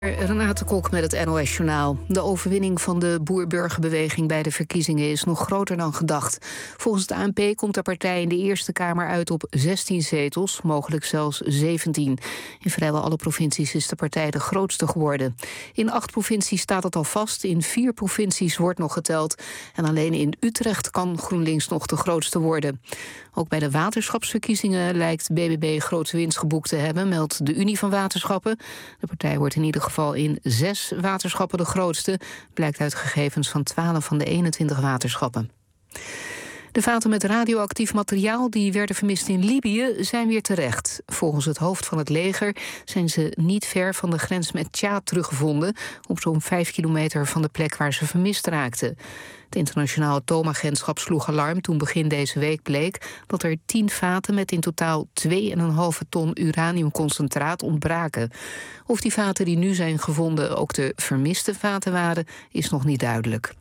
Renate Kok met het NOS-journaal. De overwinning van de boer-burgerbeweging bij de verkiezingen is nog groter dan gedacht. Volgens het ANP komt de partij in de Eerste Kamer uit op 16 zetels, mogelijk zelfs 17. In vrijwel alle provincies is de partij de grootste geworden. In 8 provincies staat het al vast, in 4 provincies wordt nog geteld. En alleen in Utrecht kan GroenLinks nog de grootste worden. Ook bij de waterschapsverkiezingen lijkt BBB grote winst geboekt te hebben, meldt de Unie van Waterschappen. De partij wordt in ieder geval in 6 waterschappen de grootste, blijkt uit gegevens van 12 van de 21 waterschappen. De vaten met radioactief materiaal die werden vermist in Libië zijn weer terecht. Volgens het hoofd van het leger zijn ze niet ver van de grens met Tjaad teruggevonden, op zo'n 5 kilometer van de plek waar ze vermist raakten. Het internationaal atoomagentschap sloeg alarm toen begin deze week bleek dat er 10 vaten met in totaal 2,5 ton uraniumconcentraat ontbraken. Of die vaten die nu zijn gevonden ook de vermiste vaten waren, is nog niet duidelijk.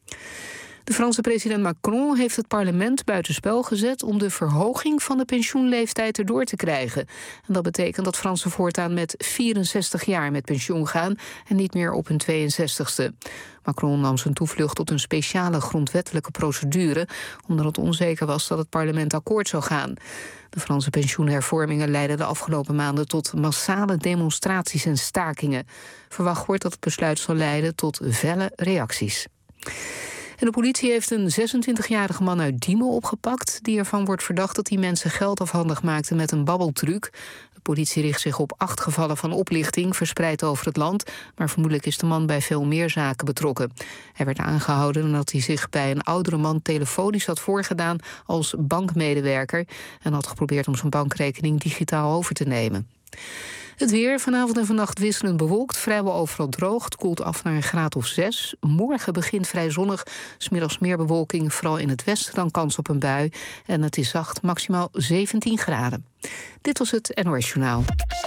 De Franse president Macron heeft het parlement buitenspel gezet om de verhoging van de pensioenleeftijd erdoor te krijgen. En dat betekent dat Fransen voortaan met 64 jaar met pensioen gaan en niet meer op hun 62ste. Macron nam zijn toevlucht tot een speciale grondwettelijke procedure, omdat het onzeker was dat het parlement akkoord zou gaan. De Franse pensioenhervormingen leidden de afgelopen maanden tot massale demonstraties en stakingen. Verwacht wordt dat het besluit zal leiden tot felle reacties. En de politie heeft een 26-jarige man uit Diemen opgepakt, die ervan wordt verdacht dat hij mensen geld afhandig maakte met een babbeltruc. De politie richt zich op 8 gevallen van oplichting verspreid over het land, maar vermoedelijk is de man bij veel meer zaken betrokken. Hij werd aangehouden nadat hij zich bij een oudere man telefonisch had voorgedaan als bankmedewerker en had geprobeerd om zijn bankrekening digitaal over te nemen. Het weer, vanavond en vannacht wisselend bewolkt, vrijwel overal droog. Het koelt af naar een graad of 6. Morgen begint vrij zonnig, 's middags meer bewolking, vooral in het westen dan kans op een bui. En het is zacht, maximaal 17 graden. Dit was het NOS Journaal.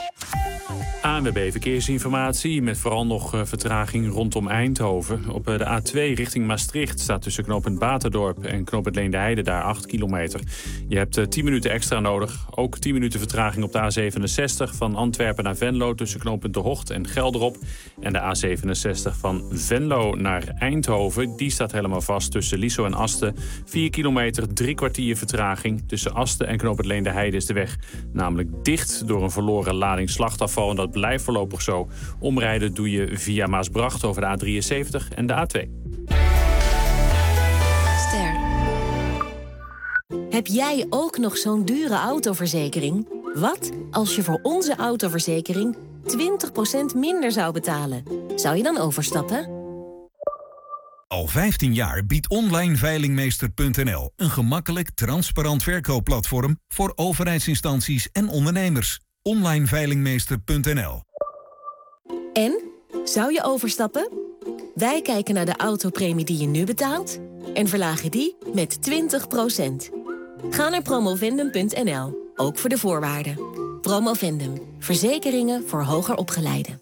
ANWB Verkeersinformatie met vooral nog vertraging rondom Eindhoven. Op de A2 richting Maastricht staat tussen knooppunt Baterdorp en knooppunt Leende daar 8 kilometer. Je hebt 10 minuten extra nodig. Ook 10 minuten vertraging op de A67 van Antwerpen naar Venlo tussen knooppunt De Hocht en Gelderop. En de A67 van Venlo naar Eindhoven, die staat helemaal vast tussen Liesel en Asten. 4 kilometer, 3 kwartier vertraging. Tussen Asten en knooppunt Leende is de weg namelijk dicht door een verloren lading slachtafval. En dat blijft voorlopig zo. Omrijden doe je via Maasbracht over de A73 en de A2. Ster. Heb jij ook nog zo'n dure autoverzekering? Wat als je voor onze autoverzekering 20% minder zou betalen? Zou je dan overstappen? Al 15 jaar biedt onlineveilingmeester.nl een gemakkelijk, transparant verkoopplatform voor overheidsinstanties en ondernemers. Onlineveilingmeester.nl. En? Zou je overstappen? Wij kijken naar de autopremie die je nu betaalt en verlagen die met 20%. Ga naar promovendum.nl, ook voor de voorwaarden. Promovendum, verzekeringen voor hoger opgeleiden.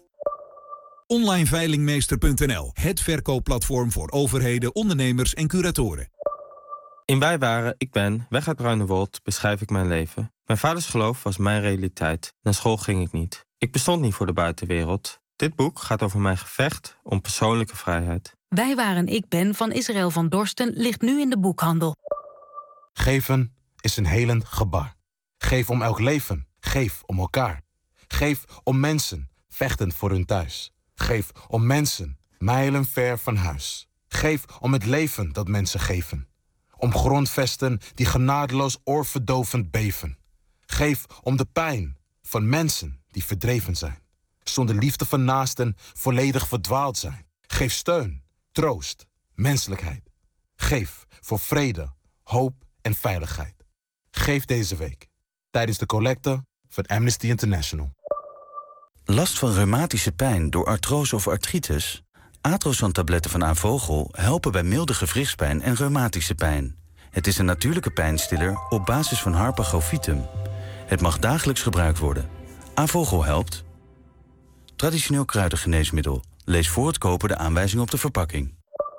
Onlineveilingmeester.nl, het verkoopplatform voor overheden, ondernemers en curatoren. In Wij waren, ik ben, weg uit Bruinewold beschrijf ik mijn leven. Mijn vaders geloof was mijn realiteit. Naar school ging ik niet. Ik bestond niet voor de buitenwereld. Dit boek gaat over mijn gevecht om persoonlijke vrijheid. Wij waren, ik ben van Israël van Dorsten ligt nu in de boekhandel. Geven is een helend gebaar. Geef om elk leven. Geef om elkaar. Geef om mensen, vechtend voor hun thuis. Geef om mensen, mijlen ver van huis. Geef om het leven dat mensen geven. Om grondvesten die genadeloos oorverdovend beven. Geef om de pijn van mensen die verdreven zijn. Zonder liefde van naasten volledig verdwaald zijn. Geef steun, troost, menselijkheid. Geef voor vrede, hoop en veiligheid. Geef deze week tijdens de collecte van Amnesty International. Last van reumatische pijn door artrose of artritis? Atrosan-tabletten van Avogel helpen bij milde gewrichtspijn en reumatische pijn. Het is een natuurlijke pijnstiller op basis van Harpagofitum. Het mag dagelijks gebruikt worden. Avogel helpt. Traditioneel kruidengeneesmiddel. Lees voor het kopen de aanwijzing op de verpakking.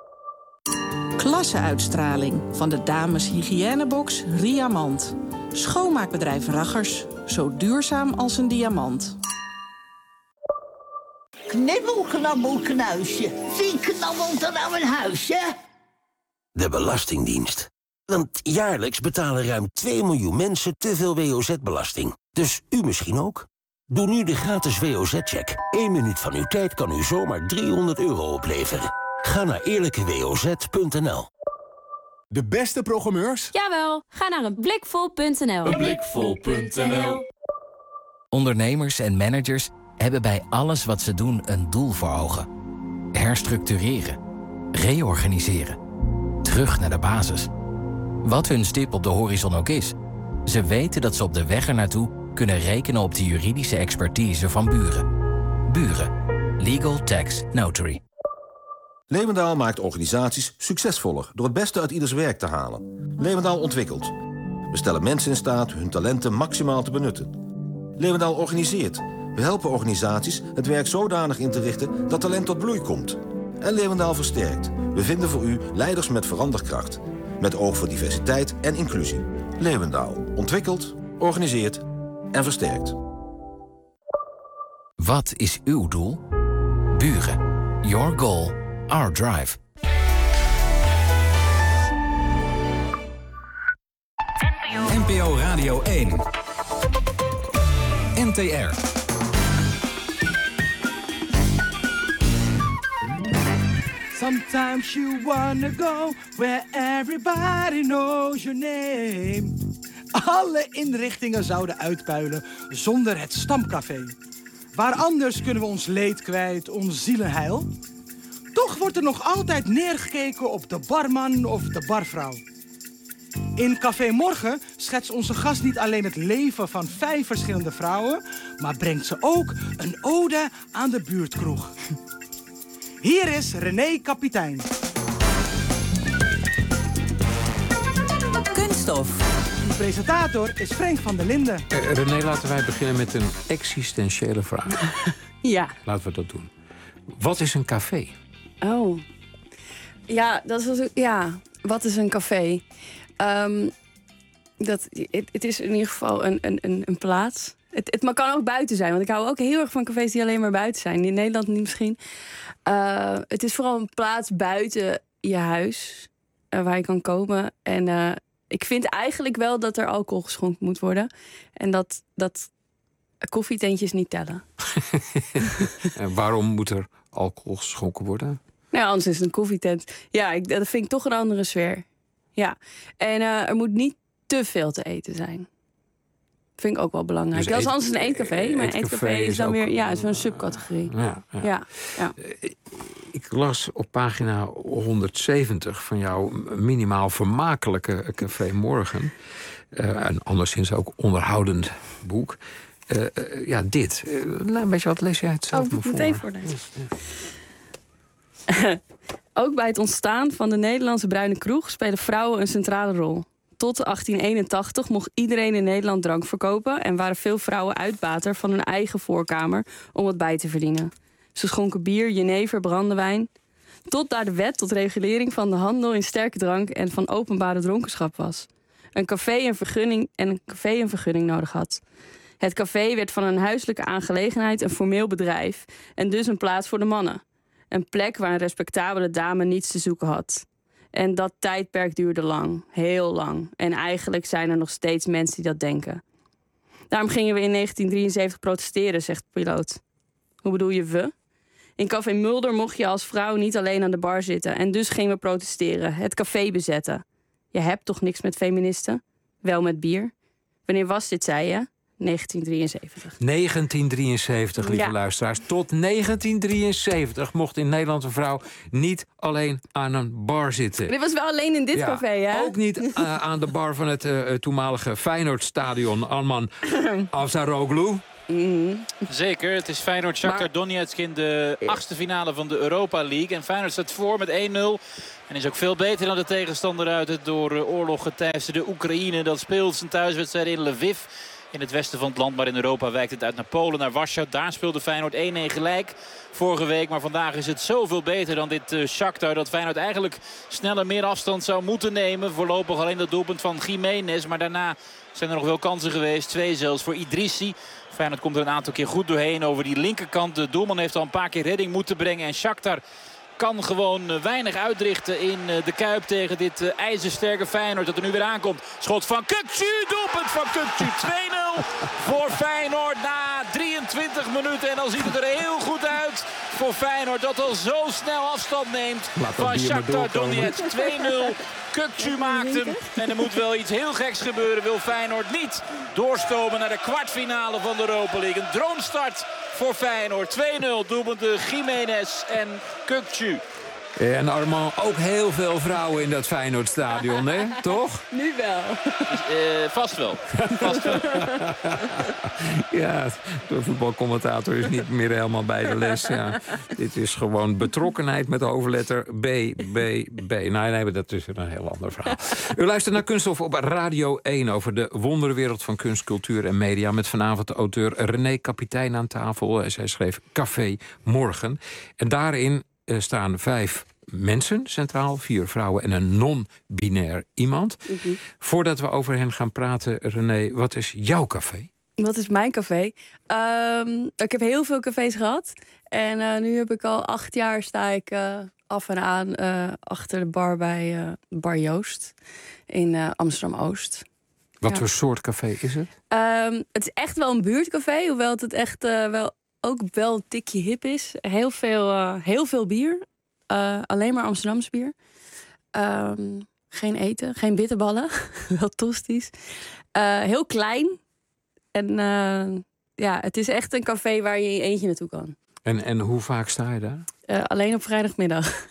Klasse-uitstraling van de dames hygiënebox Riamant. Schoonmaakbedrijf Raggers. Zo duurzaam als een diamant. Knibbel, knabbel, knuisje. Wie knabbelt er nou een huisje? De Belastingdienst. Want jaarlijks betalen ruim 2 miljoen mensen te veel WOZ-belasting. Dus u misschien ook? Doe nu de gratis WOZ-check. 1 minuut van uw tijd kan u zomaar €300 opleveren. Ga naar eerlijkewoz.nl. De beste programmeurs? Jawel, ga naar eenblikvol.nl. Eenblikvol.nl. Ondernemers en managers hebben bij alles wat ze doen een doel voor ogen. Herstructureren. Reorganiseren. Terug naar de basis. Wat hun stip op de horizon ook is. Ze weten dat ze op de weg ernaartoe kunnen rekenen op de juridische expertise van Buren. Buren. Legal Tax Notary. Lewendaal maakt organisaties succesvoller door het beste uit ieders werk te halen. Lewendaal ontwikkelt. We stellen mensen in staat hun talenten maximaal te benutten. Lewendaal organiseert. We helpen organisaties het werk zodanig in te richten dat talent tot bloei komt. En Lewendaal versterkt. We vinden voor u leiders met veranderkracht. Met oog voor diversiteit en inclusie. Lewendaal ontwikkelt, organiseert en versterkt. Wat is uw doel? Buren. Your goal, our drive. NPO Radio 1. NTR. Sometimes you wanna go where everybody knows your name. Alle inrichtingen zouden uitpuilen zonder het stamcafé. Waar anders kunnen we ons leed kwijt, ons zielenheil. Toch wordt er nog altijd neergekeken op de barman of de barvrouw. In Café Morgen schetst onze gast niet alleen het leven van 5 verschillende vrouwen, maar brengt ze ook een ode aan de buurtkroeg. Hier is René Kapitein. Kunststof. De presentator is Frank van der Linden. René, laten wij beginnen met een existentiële vraag. Ja. Laten we dat doen. Wat is een café? Oh. Ja, wat is een café? Het is in ieder geval een plaats. Het kan ook buiten zijn, want ik hou ook heel erg van cafés die alleen maar buiten zijn. In Nederland niet misschien. Het is vooral een plaats buiten je huis waar je kan komen. En ik vind eigenlijk wel dat er alcohol geschonken moet worden. En dat koffietentjes niet tellen. En waarom moet er alcohol geschonken worden? Nou, anders is het een koffietent. Ja, dat vind ik toch een andere sfeer. Ja. En er moet niet te veel te eten zijn. Dat vind ik ook wel belangrijk. Dus anders is een eetcafé. Maar een eetcafé is dan weer is een subcategorie. Ja. Ik las op pagina 170 van jouw minimaal vermakelijke Café Morgen. Een anderszins ook onderhoudend boek. Dit. Weet je wat, lees jij het zelf maar voor? Meteen voorlezen. Ook bij het ontstaan van de Nederlandse bruine kroeg spelen vrouwen een centrale rol. Tot 1881 mocht iedereen in Nederland drank verkopen en waren veel vrouwen uitbater van hun eigen voorkamer om wat bij te verdienen. Ze schonken bier, jenever, brandewijn. Tot daar de wet tot regulering van de handel in sterke drank en van openbare dronkenschap was. Een café een vergunning nodig had. Het café werd van een huiselijke aangelegenheid een formeel bedrijf en dus een plaats voor de mannen. Een plek waar een respectabele dame niets te zoeken had. En dat tijdperk duurde lang, heel lang. En eigenlijk zijn er nog steeds mensen die dat denken. Daarom gingen we in 1973 protesteren, zegt de piloot. Hoe bedoel je we? In Café Mulder mocht je als vrouw niet alleen aan de bar zitten. En dus gingen we protesteren, het café bezetten. Je hebt toch niks met feministen? Wel met bier? Wanneer was dit, zei je? 1973. 1973, lieve luisteraars. Tot 1973 mocht in Nederland een vrouw niet alleen aan een bar zitten. Dit was wel alleen in dit café, hè? Ook niet aan de bar van het toenmalige Feyenoordstadion Alman Afsaroglu. Zeker, het is Feyenoord-Shakhtar Donetsk in de 8e finale van de Europa League. En Feyenoord staat voor met 1-0. En is ook veel beter dan de tegenstander uit het door oorlog geteisterde Oekraïne. Dat speelt zijn thuiswedstrijd in Lviv. in het westen van het land. Maar in Europa wijkt het uit naar Polen, naar Warschau. Daar speelde Feyenoord 1-1 gelijk vorige week. Maar vandaag is het zoveel beter dan dit Shakhtar. Dat Feyenoord eigenlijk sneller meer afstand zou moeten nemen. Voorlopig alleen dat doelpunt van Jiménez. Maar daarna zijn er nog wel kansen geweest. 2 zelfs voor Idrissi. Feyenoord komt er een aantal keer goed doorheen over die linkerkant. De doelman heeft al een paar keer redding moeten brengen. En Shakhtar kan gewoon weinig uitrichten in de Kuip tegen dit ijzersterke Feyenoord dat er nu weer aankomt. Schot van Kökçü, doelpunt van Kökçü. 2-0 voor Feyenoord na 23 minuten. En dan ziet het er heel goed uit voor Feyenoord dat al zo snel afstand neemt van Shakhtar Donetsk. 2-0. Kökçü maakt hem. En er moet wel iets heel geks gebeuren. Wil Feyenoord niet doorstomen naar de kwartfinale van de Europa League. Een droomstart voor Feyenoord. 2-0. Doelpunten Jiménez en Kökçü. En Armand, ook heel veel vrouwen in dat Feyenoordstadion, hè? Toch? Nu wel. Vast wel. Vast wel. Ja, de voetbalcommentator is niet meer helemaal bij de les. Ja. Dit is gewoon betrokkenheid met de hoofdletter B. Nee, dat is een heel ander verhaal. U luistert naar Kunststof op Radio 1 over de wonderwereld van kunst, cultuur en media. Met vanavond de auteur René Kapitein aan tafel. Zij schreef Café Morgen. En daarin staan 5 mensen centraal, 4 vrouwen en een non-binair iemand. Mm-hmm. Voordat we over hen gaan praten, René, wat is jouw café? Wat is mijn café? Ik heb heel veel cafés gehad. En nu heb ik al 8 jaar sta ik af en aan achter de bar bij Bar Joost in Amsterdam-Oost. Wat voor soort café is het? Het is echt wel een buurtcafé, hoewel het echt ook wel een tikje hip is. Heel veel bier. Alleen maar Amsterdams bier. Geen eten, geen bitterballen. Wel tosti's. Heel klein. En het is echt een café waar je in je eentje naartoe kan. En hoe vaak sta je daar? Alleen op vrijdagmiddag.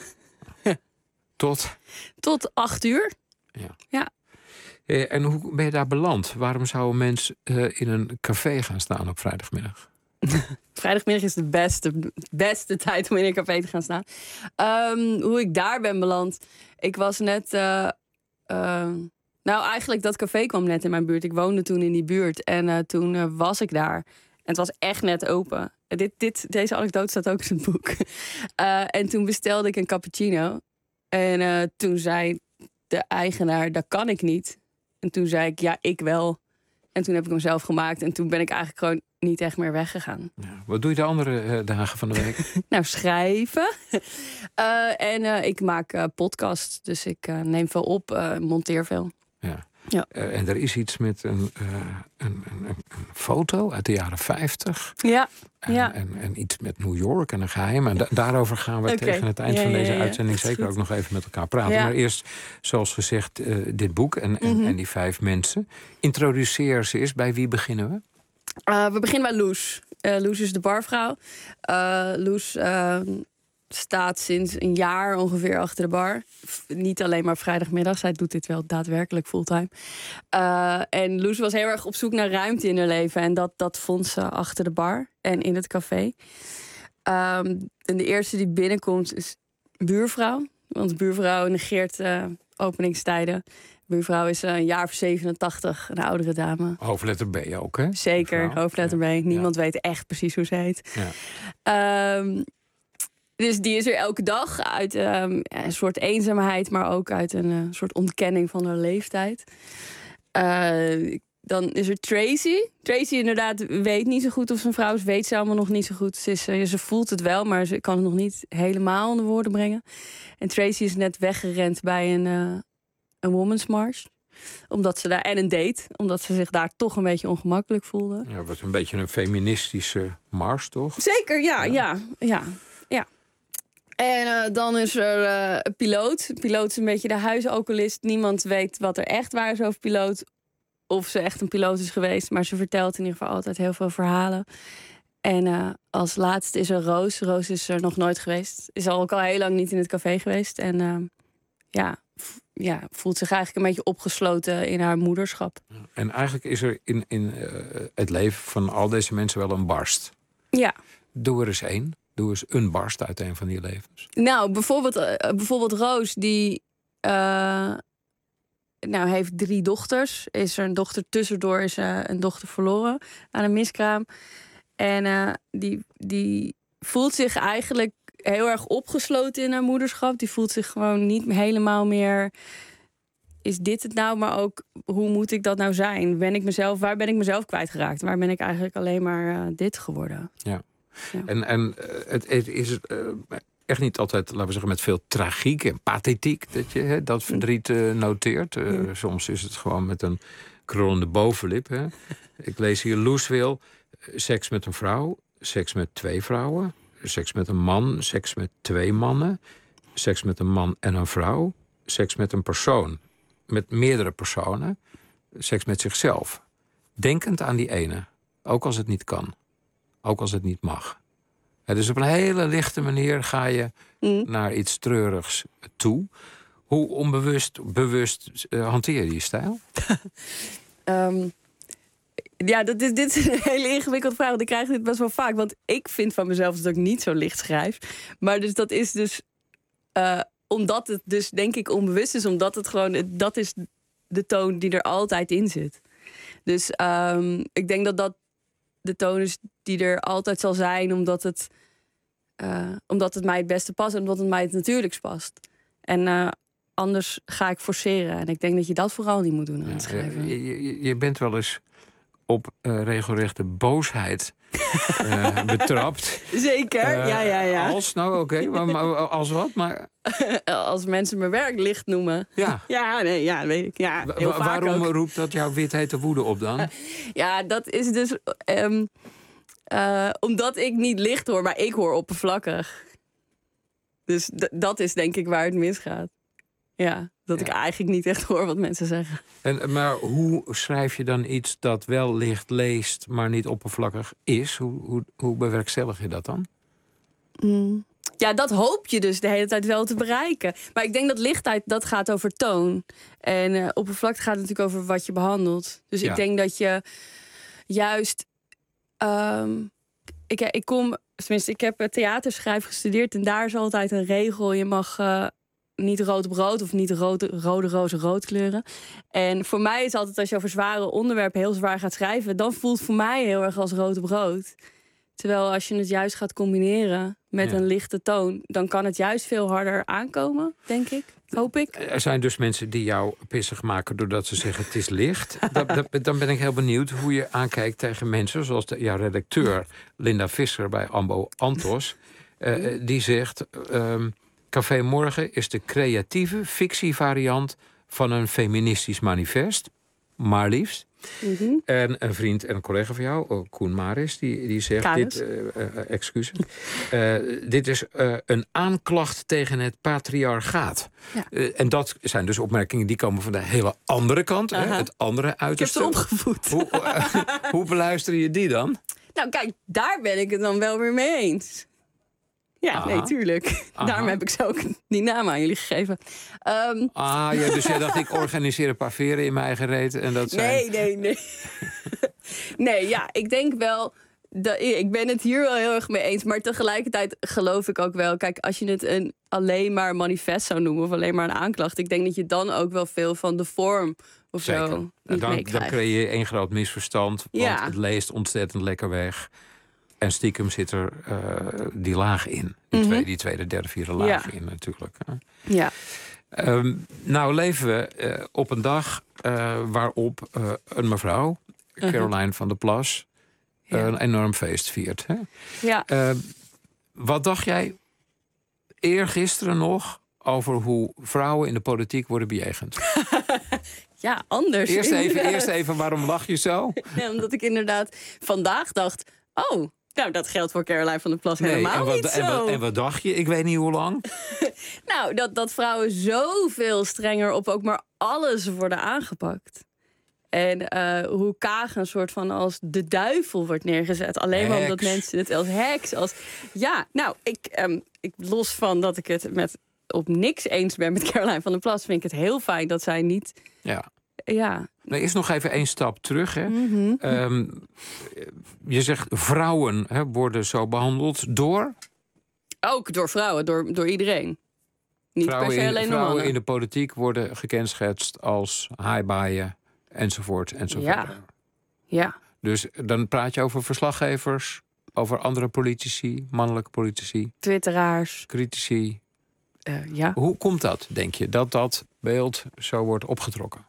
Tot 8 uur. Ja. En hoe ben je daar beland? Waarom zou een mens in een café gaan staan op vrijdagmiddag? Vrijdagmiddag is de beste tijd om in een café te gaan staan. Hoe ik daar ben beland. Ik was net... eigenlijk dat café kwam net in mijn buurt. Ik woonde toen in die buurt. En toen was ik daar. En het was echt net open. Deze anekdote staat ook in het boek. En toen bestelde ik een cappuccino. En toen zei de eigenaar, dat kan ik niet. En toen zei ik, ja, ik wel. En toen heb ik hem zelf gemaakt. En toen ben ik eigenlijk gewoon niet echt meer weggegaan. Ja, wat doe je de andere dagen van de week? Nou, schrijven. En ik maak podcasts. Dus ik neem veel op, monteer veel. Ja. En er is iets met een foto uit de jaren 50. Ja. En iets met New York en een geheim. En daarover gaan we tegen het eind van deze uitzending zeker ook nog even met elkaar praten. Ja. Maar eerst, zoals gezegd, dit boek en die 5 mensen. Introduceer ze eens. Bij wie beginnen we? We beginnen bij Loes. Loes is de barvrouw. Loes staat sinds een jaar ongeveer achter de bar. Niet alleen maar vrijdagmiddag. Zij doet dit wel daadwerkelijk fulltime. En Loes was heel erg op zoek naar ruimte in haar leven. En dat vond ze achter de bar en in het café. En de eerste die binnenkomt is buurvrouw. Want buurvrouw negeert openingstijden. Buurvrouw is een jaar of 87, een oudere dame. Hoofdletter B ook, hè? Zeker, buurvrouw. hoofdletter B. Niemand weet echt precies hoe ze heet. Ja. Dus die is er elke dag uit een soort eenzaamheid, maar ook uit een soort ontkenning van haar leeftijd. Dan is er Tracy. Tracy inderdaad weet niet zo goed of ze een vrouw is. Weet ze allemaal nog niet zo goed. Ze voelt het wel, maar ze kan het nog niet helemaal onder woorden brengen. En Tracy is net weggerend bij een Women's March. Omdat ze daar, en een date. Omdat ze zich daar toch een beetje ongemakkelijk voelde. Ja, wat een beetje een feministische mars, toch? Zeker, ja. En dan is er een piloot. De piloot is een beetje de huisalcoholist. Niemand weet wat er echt waar is over piloot. Of ze echt een piloot is geweest. Maar ze vertelt in ieder geval altijd heel veel verhalen. En als laatste is er Roos. Roos is er nog nooit geweest. Is ook al heel lang niet in het café geweest. En voelt zich eigenlijk een beetje opgesloten in haar moederschap. En eigenlijk is er in het leven van al deze mensen wel een barst. Ja. Doe er eens één. Doe eens een barst uit een van die levens. Nou, bijvoorbeeld Roos, die heeft 3 dochters. Is er een dochter tussendoor, is een dochter verloren aan een miskraam. En die voelt zich eigenlijk heel erg opgesloten in haar moederschap. Die voelt zich gewoon niet helemaal meer... Is dit het nou? Maar ook, hoe moet ik dat nou zijn? Waar ben ik mezelf kwijtgeraakt? Waar ben ik eigenlijk alleen maar dit geworden? Ja. En het is echt niet altijd, laten we zeggen, met veel tragiek en pathetiek dat je dat verdriet noteert. Soms is het gewoon met een krullende bovenlip. Hè. Ik lees hier Loeswil, seks met een vrouw, seks met 2 vrouwen, seks met een man, seks met 2 mannen, seks met een man en een vrouw, seks met een persoon, met meerdere personen, seks met zichzelf. Denkend aan die ene, ook als het niet kan, ook als het niet mag. Dus op een hele lichte manier ga je naar iets treurigs toe. Hoe bewust hanteer je die stijl? Dit is een hele ingewikkelde vraag. Want ik krijg dit best wel vaak. Want ik vind van mezelf dat ik niet zo licht schrijf. Maar dus dat is dus... omdat het dus denk ik onbewust is. Omdat het gewoon... Dat is de toon die er altijd in zit. Dus ik denk dat de toon is die er altijd zal zijn. Omdat het mij het beste past. En omdat het mij het natuurlijkst past. En anders ga ik forceren. En ik denk dat je dat vooral niet moet doen aan het schrijven. Je bent wel eens op regelrechte boosheid betrapt. Zeker, ja. Als? Nou, oké. Maar als wat? Maar... Als mensen mijn werk licht noemen. Ja. Ja, weet ik. Ja, heel vaak waarom ook. roept dat jouw withete woede op dan? Ja, dat is dus... omdat ik niet licht hoor, maar ik hoor oppervlakkig. Dus dat is denk ik waar het misgaat. Ja, dat ik eigenlijk niet echt hoor wat mensen zeggen. Maar hoe schrijf je dan iets dat wel licht leest, maar niet oppervlakkig is? Hoe bewerkstellig je dat dan? Ja, dat hoop je dus de hele tijd wel te bereiken. Maar ik denk dat lichtheid, dat gaat over toon. En oppervlakte gaat natuurlijk over wat je behandelt. Dus ik denk dat je juist... Ik heb theaterschrijf gestudeerd en daar is altijd een regel. Je mag niet rood op rood of niet rode rozen rood kleuren. En voor mij is altijd, als je over zware onderwerpen heel zwaar gaat schrijven, dan voelt het voor mij heel erg als rood op rood. Terwijl als je het juist gaat combineren met een lichte toon, dan kan het juist veel harder aankomen, denk ik. Hoop ik. Er zijn dus mensen die jou pissig maken doordat ze zeggen het is licht. Dan ben ik heel benieuwd hoe je aankijkt tegen mensen zoals jouw redacteur Linda Visser bij Ambo Antos. Die zegt, Café Morgen is de creatieve fictievariant van een feministisch manifest. Maar liefst. En een vriend en een collega van jou, Koen Maris, die zegt... Dit is een aanklacht tegen het patriarchaat. Ja. En dat zijn dus opmerkingen die komen van de hele andere kant. Het andere uiterste. Ik heb ze opgevoed. Hoe beluister je die dan? Nou kijk, daar ben ik het dan wel weer mee eens. Ja, nee, tuurlijk. Daarom heb ik zo ook die naam aan jullie gegeven. Dus jij dacht, ik organiseer een paar veren in mijn eigen reet. En dat zijn... Nee. Nee, ja, ik denk wel... Ik ben het hier wel heel erg mee eens. Maar tegelijkertijd geloof ik ook wel... Kijk, als je het alleen maar manifest zou noemen... of alleen maar een aanklacht... ik denk dat je dan ook wel veel van de vorm of Zeker. zo niet meekrijgt. Dan creëer je één groot misverstand. Want het leest ontzettend lekker weg. En stiekem zit er die laag in. Die tweede, derde, vierde laag in natuurlijk. Ja. Nou leven we op een dag waarop een mevrouw, Caroline van der Plas, een enorm feest viert. Hè? Ja. Wat dacht jij eergisteren nog over hoe vrouwen in de politiek worden bejegend? Ja, anders. Eerst even, waarom lach je zo? Ja, omdat ik inderdaad vandaag dacht... Nou, dat geldt voor Caroline van der Plas helemaal niet zo. En wat dacht je? Ik weet niet hoe lang. Nou, dat vrouwen zoveel strenger op ook maar alles worden aangepakt. En hoe Kaag een soort van als de duivel wordt neergezet. Alleen maar omdat mensen het als heks, als... Ja, nou, ik los van dat ik het op niks eens ben met Caroline van der Plas... vind ik het heel fijn dat zij niet... Ja. Nou, eerst nog even één stap terug. Hè. Je zegt vrouwen worden zo behandeld door? Ook door vrouwen, door iedereen. Niet per se alleen de vrouwen mannen. in de politiek worden gekenschetst als haaibaaien, enzovoort, enzovoort. Ja. Dus dan praat je over verslaggevers, over andere politici, mannelijke politici, Twitteraars, critici. Ja. Hoe komt dat, denk je, dat beeld zo wordt opgetrokken?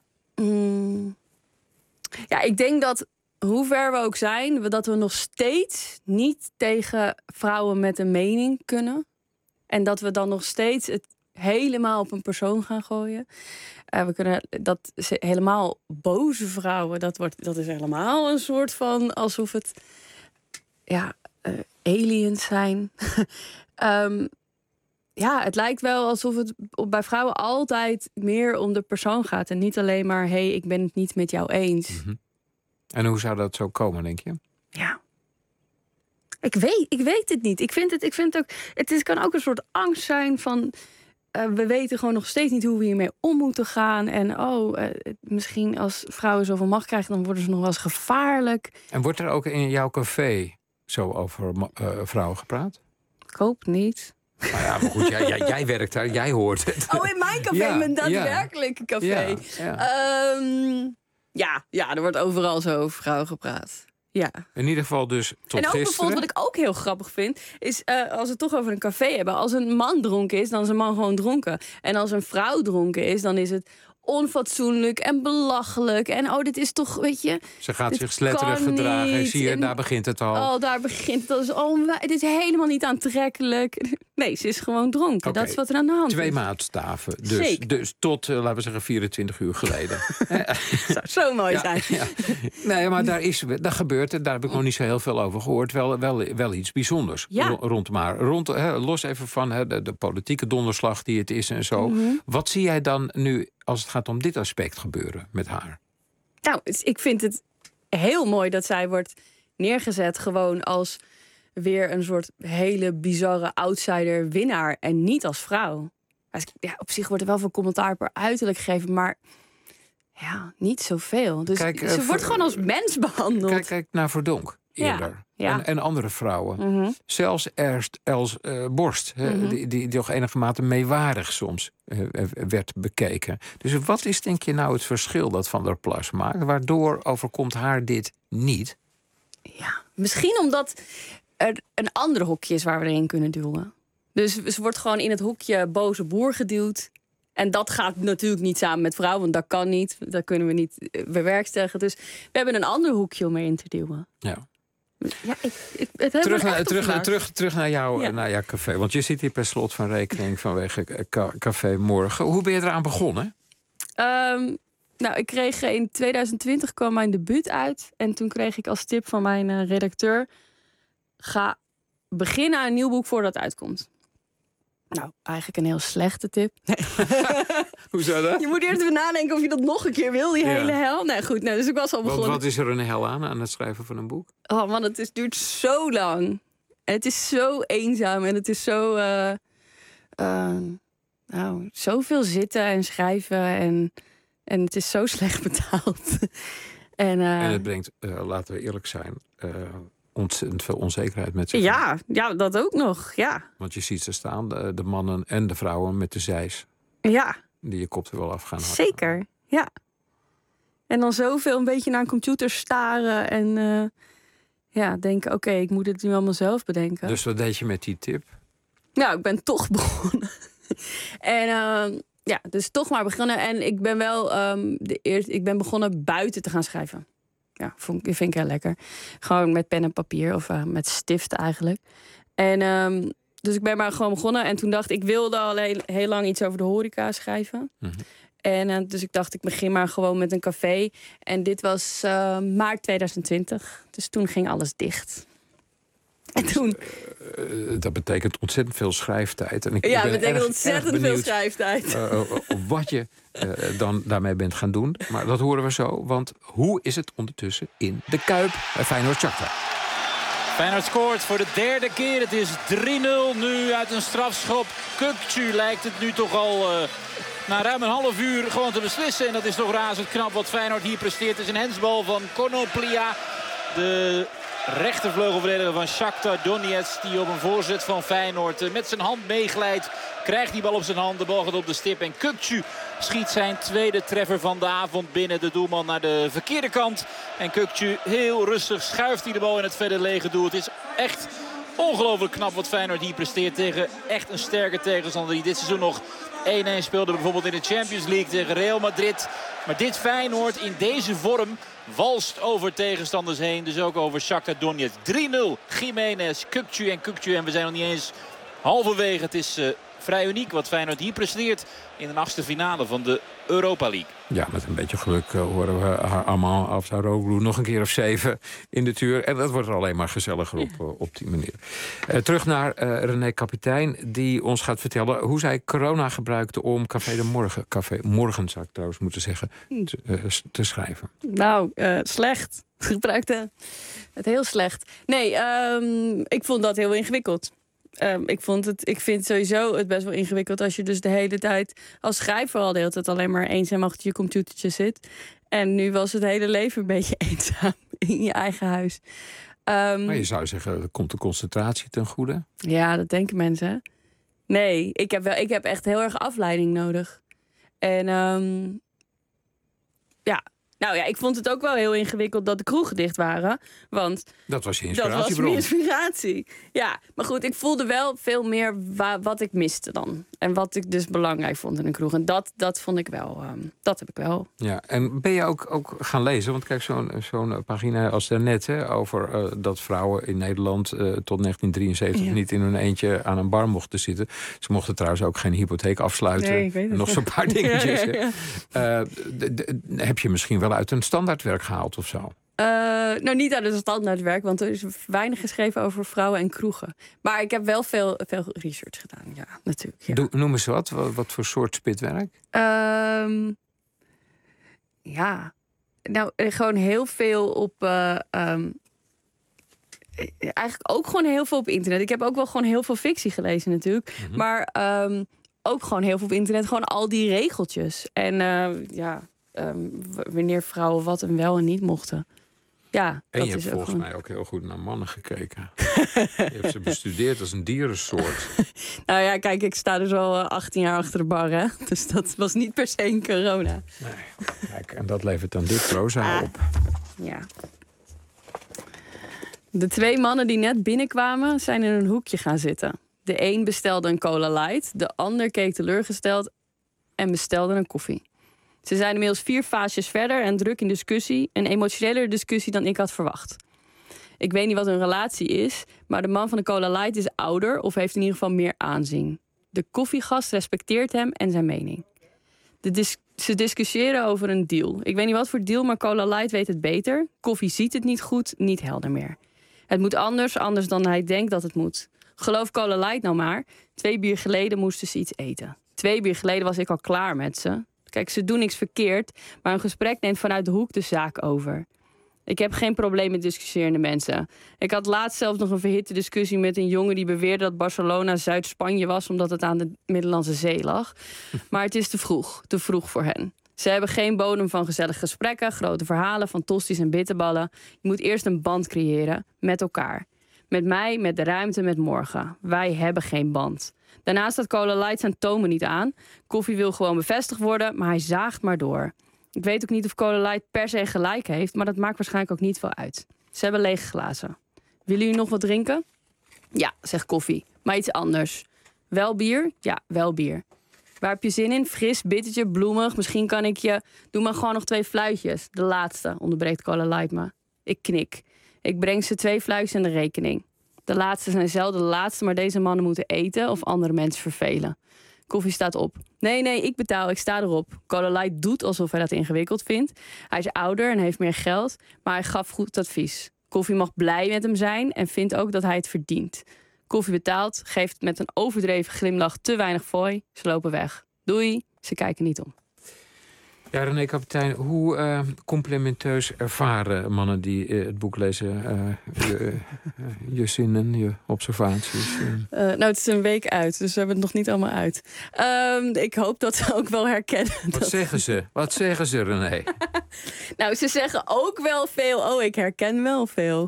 Ja, ik denk dat, hoe ver we ook zijn, dat we nog steeds niet tegen vrouwen met een mening kunnen. En dat we dan nog steeds het helemaal op een persoon gaan gooien. We kunnen dat helemaal boze vrouwen, dat is helemaal een soort van alsof het aliens zijn. Het lijkt wel alsof het bij vrouwen altijd meer om de persoon gaat en niet alleen maar, hey, ik ben het niet met jou eens. Mm-hmm. En hoe zou dat zo komen, denk je? Ja. Ik weet het niet. Ik vind ook, het kan ook een soort angst zijn van, we weten gewoon nog steeds niet hoe we hiermee om moeten gaan. En misschien als vrouwen zoveel macht krijgen, dan worden ze nog wel eens gevaarlijk. En wordt er ook in jouw café zo over vrouwen gepraat? Ik hoop niet. Nou ja, maar goed, jij werkt daar, jij hoort het. Oh, in mijn café, mijn daadwerkelijke café. Ja, er wordt overal zo over vrouwen gepraat. Ja. In ieder geval dus tot gisteren. En ook bijvoorbeeld wat ik ook heel grappig vind, is als we het toch over een café hebben. Als een man dronken is, dan is een man gewoon dronken. En als een vrouw dronken is, dan is het onfatsoenlijk en belachelijk. En dit is toch, weet je... Ze gaat zich sletterig gedragen. En zie je, daar begint het al. Daar begint het al. Het is helemaal niet aantrekkelijk. Nee, ze is gewoon dronken. Okay. Dat is wat er aan de hand is. 2 maatstaven. Dus tot, laten we zeggen, 24 uur geleden. Zou zo mooi zijn. Ja. Nee, maar daar gebeurt het. Daar heb ik nog niet zo heel veel over gehoord. Wel iets bijzonders. Ja. Los even van de politieke donderslag die het is en zo. Mm-hmm. Wat zie jij dan nu als het gaat om dit aspect gebeuren met haar? Nou, ik vind het heel mooi dat zij wordt neergezet gewoon als weer een soort hele bizarre outsider-winnaar en niet als vrouw. Ja, op zich wordt er wel veel commentaar per uiterlijk gegeven, maar niet zoveel. Dus ze wordt gewoon als mens behandeld. Kijk naar Verdonk eerder. Ja. En andere vrouwen. Mm-hmm. Zelfs Els Borst, die nog enige mate meewarig soms werd bekeken. Dus wat is, denk je, nou het verschil dat Van der Plas maakt? Waardoor overkomt haar dit niet? Ja, misschien omdat er een ander hokje is waar we erin kunnen duwen. Dus ze wordt gewoon in het hokje boze boer geduwd. En dat gaat natuurlijk niet samen met vrouwen, want dat kan niet. Dat kunnen we niet bewerkstelligen. Dus we hebben een ander hoekje om erin te duwen. Ja. Ja, terug naar jouw café. Want je zit hier per slot van rekening vanwege Café Morgen. Hoe ben je eraan begonnen? Ik kreeg in 2020 kwam mijn debuut uit. En toen kreeg ik als tip van mijn redacteur: ga beginnen aan een nieuw boek voordat het uitkomt. Nou, eigenlijk een heel slechte tip. Nee. Hoezo dat? Je moet eerst even nadenken of je dat nog een keer wil, die hele hel. Nee, goed. Dus ik was al begonnen. Wat is er een hel aan het schrijven van een boek? Oh man, het duurt zo lang. En het is zo eenzaam. En het is zo... zoveel zitten en schrijven. En het is zo slecht betaald. En het brengt, laten we eerlijk zijn... ontzettend veel onzekerheid met zich. Ja, dat ook nog, ja. Want je ziet ze staan, de mannen en de vrouwen met de zeis. Ja. Die je kop er wel af gaan halen. Zeker, ja. En dan zoveel een beetje naar een computer staren en denken, oké, ik moet het nu allemaal zelf bedenken. Dus wat deed je met die tip? Nou, ik ben toch begonnen. En dus toch maar begonnen. En ik ben wel ik ben begonnen buiten te gaan schrijven. Ja, vind ik heel lekker. Gewoon met pen en papier of met stift eigenlijk. En dus ik ben maar gewoon begonnen. En toen dacht ik wilde al heel lang iets over de horeca schrijven. Mm-hmm. En dus ik dacht, ik begin maar gewoon met een café. En dit was maart 2020. Dus toen ging alles dicht. En toen... dat betekent ontzettend veel schrijftijd. En dat betekent ontzettend veel schrijftijd. Wat je dan daarmee bent gaan doen. Maar dat horen we zo. Want hoe is het ondertussen in de Kuip bij Feyenoord-Shakhtar? Feyenoord scoort voor de derde keer. Het is 3-0 nu uit een strafschop. Kökçü lijkt het nu toch al... na ruim een half uur gewoon te beslissen. En dat is toch razend knap wat Feyenoord hier presteert. Het is een hensbal van Konoplia. De rechtervleugelverdediger van Shakhtar Donetsk. Die op een voorzet van Feyenoord met zijn hand meeglijdt. Krijgt die bal op zijn hand. De bal gaat op de stip. En Kökçü schiet zijn tweede treffer van de avond binnen. De doelman naar de verkeerde kant. En Kökçü heel rustig schuift hij de bal in het verder lege doel. Het is echt ongelooflijk knap wat Feyenoord hier presteert tegen echt een sterke tegenstander. Die dit seizoen nog 1-1 speelde bijvoorbeeld in de Champions League tegen Real Madrid. Maar dit Feyenoord in deze vorm walst over tegenstanders heen. Dus ook over Shakhtar Donetsk. 3-0 Jiménez, Kökçü en Kökçü. En we zijn nog niet eens halverwege. Het is vrij uniek wat Feyenoord hier presteert in de 8e finale van de Europa League. Ja, met een beetje geluk horen we Armand Afsaroglu nog een keer of 7 in de tuur. En dat wordt er alleen maar gezelliger op die manier. Terug naar René Kapitein, die ons gaat vertellen hoe zij corona gebruikte om Café de Morgen, Café Morgen zou ik trouwens moeten zeggen, te schrijven. Nou, slecht. Gebruikte het heel slecht. Nee, ik vond dat heel ingewikkeld. Ik vind sowieso het best wel ingewikkeld als je dus de hele tijd als schrijver al de hele tijd alleen maar eenzaam achter je computertje zit. En nu was het hele leven een beetje eenzaam in je eigen huis. Maar je zou zeggen, komt de concentratie ten goede? Ja, dat denken mensen. Hè? Nee, ik heb echt heel erg afleiding nodig. En ik vond het ook wel heel ingewikkeld dat de kroegen dicht waren. Want dat was je inspiratiebron. Dat was mijn inspiratie. Ja, maar goed, ik voelde wel veel meer wat ik miste dan. En wat ik dus belangrijk vond in een kroeg. En dat vond ik wel, dat heb ik wel. Ja, en ben je ook gaan lezen? Want kijk, zo'n pagina als daarnet, over dat vrouwen in Nederland tot 1973 niet in hun eentje aan een bar mochten zitten. Ze mochten trouwens ook geen hypotheek afsluiten. Nee, ik weet het. Nog zo'n paar dingetjes. Heb je misschien wel uit een standaardwerk gehaald of zo? Nou, niet uit het standaardwerk, want er is weinig geschreven over vrouwen en kroegen. Maar ik heb wel veel research gedaan, ja, natuurlijk. Ja. Noem eens wat voor soort spitwerk? Gewoon heel veel op... eigenlijk ook gewoon heel veel op internet. Ik heb ook wel gewoon heel veel fictie gelezen natuurlijk. Mm-hmm. Maar ook gewoon heel veel op internet. Gewoon al die regeltjes. En wanneer vrouwen wat en wel en niet mochten. Ja, en je hebt volgens mij ook heel goed naar mannen gekeken. Je hebt ze bestudeerd als een dierensoort. Nou ja, kijk, ik sta dus al 18 jaar achter de bar, hè. Dus dat was niet per se een corona. Nee, kijk, en dat levert dan dit proza op. Ja. De 2 mannen die net binnenkwamen zijn in een hoekje gaan zitten. De een bestelde een Cola Light, de ander keek teleurgesteld en bestelde een koffie. Ze zijn inmiddels 4 fases verder en druk in discussie. Een emotionelere discussie dan ik had verwacht. Ik weet niet wat hun relatie is, maar de man van de Cola Light is ouder of heeft in ieder geval meer aanzien. De koffiegast respecteert hem en zijn mening. Ze discussiëren over een deal. Ik weet niet wat voor deal, maar Cola Light weet het beter. Koffie ziet het niet goed, niet helder meer. Het moet anders dan hij denkt dat het moet. Geloof Cola Light nou maar. 2 bier geleden moesten ze iets eten. 2 bier geleden was ik al klaar met ze. Kijk, ze doen niks verkeerd, maar een gesprek neemt vanuit de hoek de zaak over. Ik heb geen probleem met discussierende mensen. Ik had laatst zelfs nog een verhitte discussie met een jongen die beweerde dat Barcelona Zuid-Spanje was omdat het aan de Middellandse Zee lag. Maar het is te vroeg voor hen. Ze hebben geen bodem van gezellige gesprekken, grote verhalen van tosties en bitterballen. Je moet eerst een band creëren met elkaar. Met mij, met de ruimte, met morgen. Wij hebben geen band. Daarnaast staat Cola Light zijn tomen niet aan. Koffie wil gewoon bevestigd worden, maar hij zaagt maar door. Ik weet ook niet of Cola Light per se gelijk heeft, maar dat maakt waarschijnlijk ook niet veel uit. Ze hebben lege glazen. Willen jullie nog wat drinken? Ja, zegt Koffie, maar iets anders. Wel bier? Ja, wel bier. Waar heb je zin in? Fris, bittertje, bloemig. Misschien kan ik je... Doe maar gewoon nog 2 fluitjes. De laatste, onderbreekt Cola Light me. Ik knik. Ik breng ze 2 fluitjes in de rekening. De laatste zijn zelden de laatste, maar deze mannen moeten eten of andere mensen vervelen. Koffie staat op. Nee, ik betaal, ik sta erop. Cola Light doet alsof hij dat ingewikkeld vindt. Hij is ouder en heeft meer geld, maar hij gaf goed advies. Koffie mag blij met hem zijn en vindt ook dat hij het verdient. Koffie betaalt, geeft met een overdreven glimlach te weinig fooi. Ze lopen weg. Doei, ze kijken niet om. Ja, René Kapitein, hoe complimenteus ervaren mannen die het boek lezen je zinnen, je observaties? Nou, het is een week uit, dus we hebben het nog niet allemaal uit. Ik hoop dat ze ook wel herkennen. Wat zeggen ze, René? Nou, ze zeggen ook wel veel. Oh, ik herken wel veel.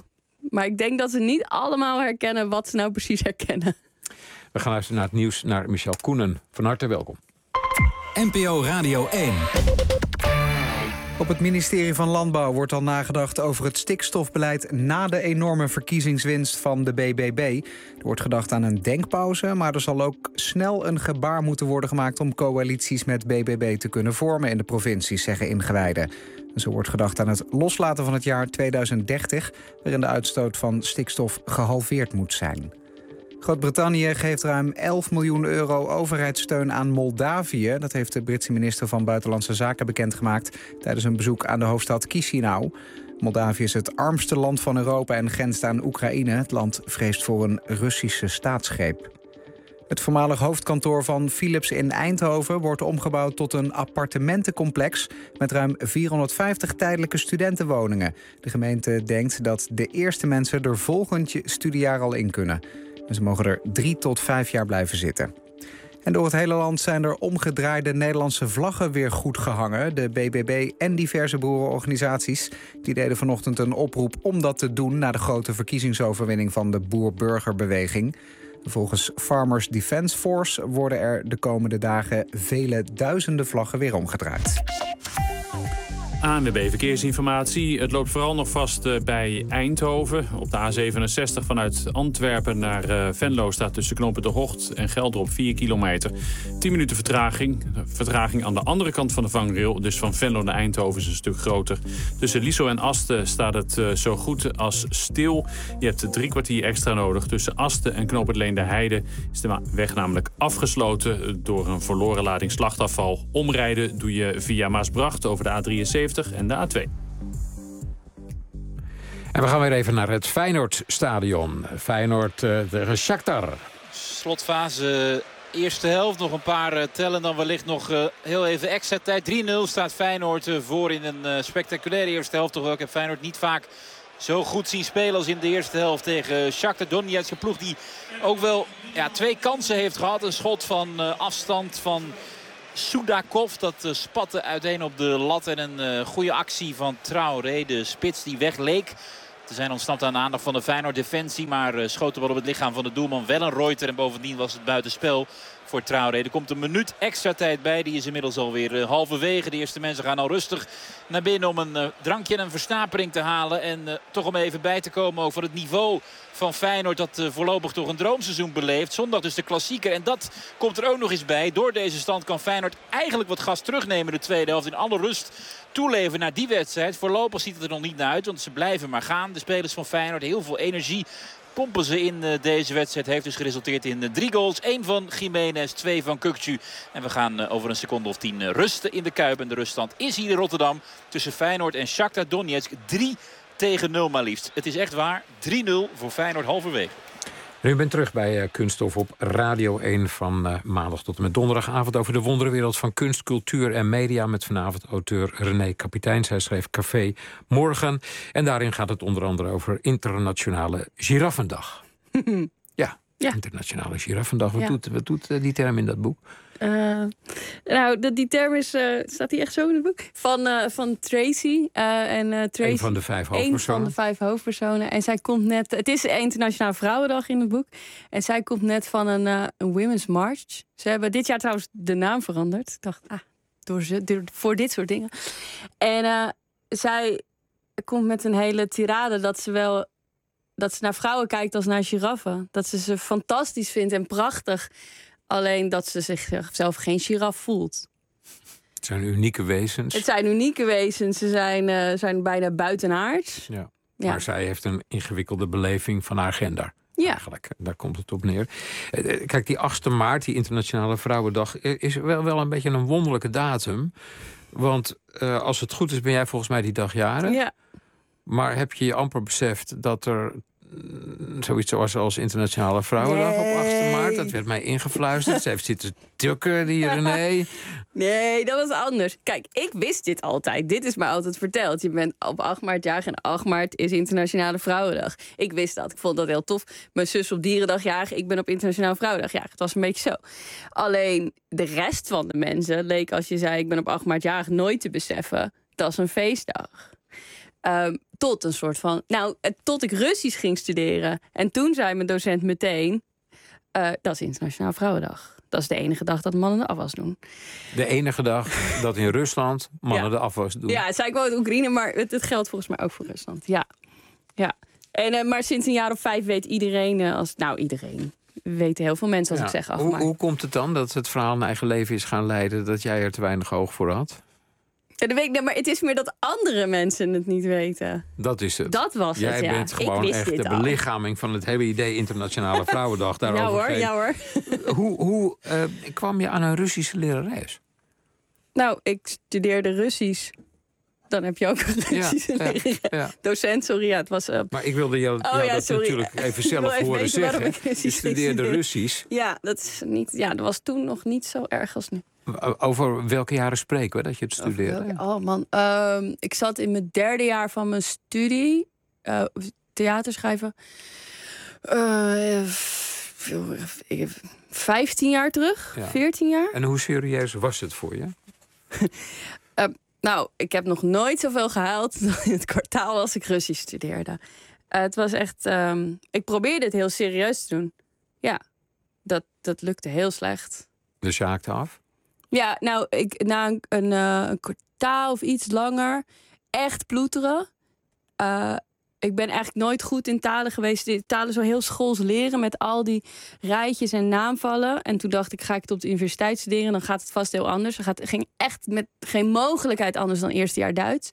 Maar ik denk dat ze niet allemaal herkennen wat ze nou precies herkennen. We gaan luisteren naar het nieuws, naar Michel Koenen. Van harte welkom. NPO Radio 1. Op het ministerie van Landbouw wordt al nagedacht over het stikstofbeleid na de enorme verkiezingswinst van de BBB. Er wordt gedacht aan een denkpauze, maar er zal ook snel een gebaar moeten worden gemaakt om coalities met BBB te kunnen vormen in de provincies, zeggen ingewijden. Zo wordt gedacht aan het loslaten van het jaar 2030, waarin de uitstoot van stikstof gehalveerd moet zijn. Groot-Brittannië geeft ruim 11 miljoen euro overheidssteun aan Moldavië. Dat heeft de Britse minister van Buitenlandse Zaken bekendgemaakt tijdens een bezoek aan de hoofdstad Chisinau. Moldavië is het armste land van Europa en grenst aan Oekraïne. Het land vreest voor een Russische staatsgreep. Het voormalig hoofdkantoor van Philips in Eindhoven wordt omgebouwd tot een appartementencomplex met ruim 450 tijdelijke studentenwoningen. De gemeente denkt dat de eerste mensen er volgend studiejaar al in kunnen. En ze mogen er 3 tot 5 jaar blijven zitten. En door het hele land zijn er omgedraaide Nederlandse vlaggen weer goed gehangen. De BBB en diverse boerenorganisaties die deden vanochtend een oproep om dat te doen na de grote verkiezingsoverwinning van de boer-burgerbeweging. Volgens Farmers Defence Force worden er de komende dagen vele duizenden vlaggen weer omgedraaid. ANWB Verkeersinformatie. Het loopt vooral nog vast bij Eindhoven. Op de A67 vanuit Antwerpen naar Venlo staat tussen knopen De Hocht en Gelderop 4 kilometer. 10 minuten vertraging. Vertraging aan de andere kant van de vangrail. Dus van Venlo naar Eindhoven is een stuk groter. Tussen Liesel en Asten staat het zo goed als stil. Je hebt 3 kwartier extra nodig. Tussen Asten en knooppunt Leende Heide is de weg namelijk afgesloten door een verloren lading slachtafval. Omrijden doe je via Maasbracht over de A73 en de A2. En we gaan weer even naar het Feyenoordstadion. Feyenoord tegen Shakhtar. Slotfase eerste helft. Nog een paar tellen. Dan wellicht nog heel even extra tijd. 3-0 staat Feyenoord voor in een spectaculaire eerste helft. Toch wel, ik heb Feyenoord niet vaak zo goed zien spelen als in de eerste helft tegen Shakhtar Donetsk. Een ploeg die ook wel 2 kansen heeft gehad. Een schot van afstand van Sudakov, dat spatte uiteen op de lat. En een goede actie van Traoré, de spits die wegleek te zijn ontsnapt aan de aandacht van de Feyenoord defensie. Maar schoot de bal op het lichaam van de doelman Wellenreuter. En bovendien was het buitenspel voor Traoré. Er komt een minuut extra tijd bij. Die is inmiddels alweer halverwege. De eerste mensen gaan al rustig naar binnen om een drankje en een versnapering te halen. En toch om even bij te komen over het niveau van Feyenoord dat voorlopig toch een droomseizoen beleeft. Zondag dus de klassieker. En dat komt er ook nog eens bij. Door deze stand kan Feyenoord eigenlijk wat gas terugnemen de tweede helft. In alle rust toeleven naar die wedstrijd. Voorlopig ziet het er nog niet naar uit. Want ze blijven maar gaan. De spelers van Feyenoord heel veel energie pompen ze in deze wedstrijd. Heeft dus geresulteerd in 3 goals. 1 van Jiménez, 2 van Kökçü. En we gaan over een seconde of 10 rusten in de Kuip. En de ruststand is hier in Rotterdam tussen Feyenoord en Shakhtar Donetsk. 3-0 maar liefst. Het is echt waar. 3-0 voor Feyenoord halverwege. U bent terug bij Kunststof op Radio 1 van maandag tot en met donderdagavond over de wonderenwereld van kunst, cultuur en media met vanavond auteur René Kapiteins. Hij schreef Café Morgen en daarin gaat het onder andere over Internationale Giraffendag. Ja, Internationale Giraffendag. Wat doet die term in dat boek? Die term is, staat die echt zo in het boek? Van Tracy. Tracy. Een van de 5 hoofdpersonen. Een van de 5 hoofdpersonen. En zij komt net, het is Internationale Vrouwendag in het boek. En zij komt net van een Women's March. Ze hebben dit jaar trouwens de naam veranderd. Ik dacht, voor dit soort dingen. En zij komt met een hele tirade dat ze naar vrouwen kijkt als naar giraffen. Dat ze fantastisch vindt en prachtig. Alleen dat ze zichzelf geen giraf voelt. Het zijn unieke wezens. Het zijn unieke wezens. Ze zijn bijna buitenaards. Ja. Maar zij heeft een ingewikkelde beleving van haar gender. Ja. Eigenlijk. Daar komt het op neer. Kijk, die 8e maart, die Internationale Vrouwendag, is wel een beetje een wonderlijke datum. Want als het goed is, ben jij volgens mij die dag jarig. Ja. Maar heb je amper beseft dat er zoiets zoals als Internationale Vrouwendag op 8 maart. Dat werd mij ingefluisterd. Ze heeft zitten tukken, die René. Nee, dat was anders. Kijk, ik wist dit altijd. Dit is mij altijd verteld. Je bent op 8 maart jarig en 8 maart is Internationale Vrouwendag. Ik wist dat. Ik vond dat heel tof. Mijn zus op Dierendag jarig. Ik ben op Internationale Vrouwendag jarig. Het was een beetje zo. Alleen de rest van de mensen leek als je zei ik ben op 8 maart jarig nooit te beseffen. Dat is een feestdag. Tot een soort van... tot ik Russisch ging studeren. En toen zei mijn docent meteen... dat is Internationale Vrouwendag. Dat is de enige dag dat mannen de afwas doen. De enige dag dat in Rusland mannen de afwas doen. Ja, zei ik wel in Oekraïne, maar het geldt volgens mij ook voor Rusland. Ja. En, maar sinds een jaar of 5 weet iedereen... iedereen... weten heel veel mensen als ik zeg afmaken. Hoe komt het dan dat het verhaal een eigen leven is gaan leiden... dat jij er te weinig oog voor had? Ja, dat weet ik, maar het is meer dat andere mensen het niet weten. Dat is het. Dat was jij het, Jij bent gewoon echt de belichaming van het hele idee Internationale Vrouwendag. Ja hoor. Hoe kwam je aan een Russische lerares? Nou, ik studeerde Russisch. Dan heb je ook een Russische lerares. Ja. Docent, sorry, het was... Maar ik wilde jou dat natuurlijk even zelf horen zeggen. Je studeerde Russisch. Ja, dat was toen nog niet zo erg als nu. Over welke jaren spreken we dat je het studeerde? Oh man, ik zat in mijn 3e jaar van mijn studie. Theaterschrijven. 15 jaar terug, 14 jaar. En hoe serieus was het voor je? Ik heb nog nooit zoveel gehuild dan in het kwartaal als ik Russisch studeerde. Het was echt... ik probeerde het heel serieus te doen. Ja, dat lukte heel slecht. Dus je haakte af? Ja, na een kwartaal of iets langer echt ploeteren. Ik ben eigenlijk nooit goed in talen geweest. Die talen zo heel schools leren met al die rijtjes en naamvallen. En toen dacht ik, ga ik het op de universiteit studeren... dan gaat het vast heel anders. Het ging echt met geen mogelijkheid anders dan eerste jaar Duits.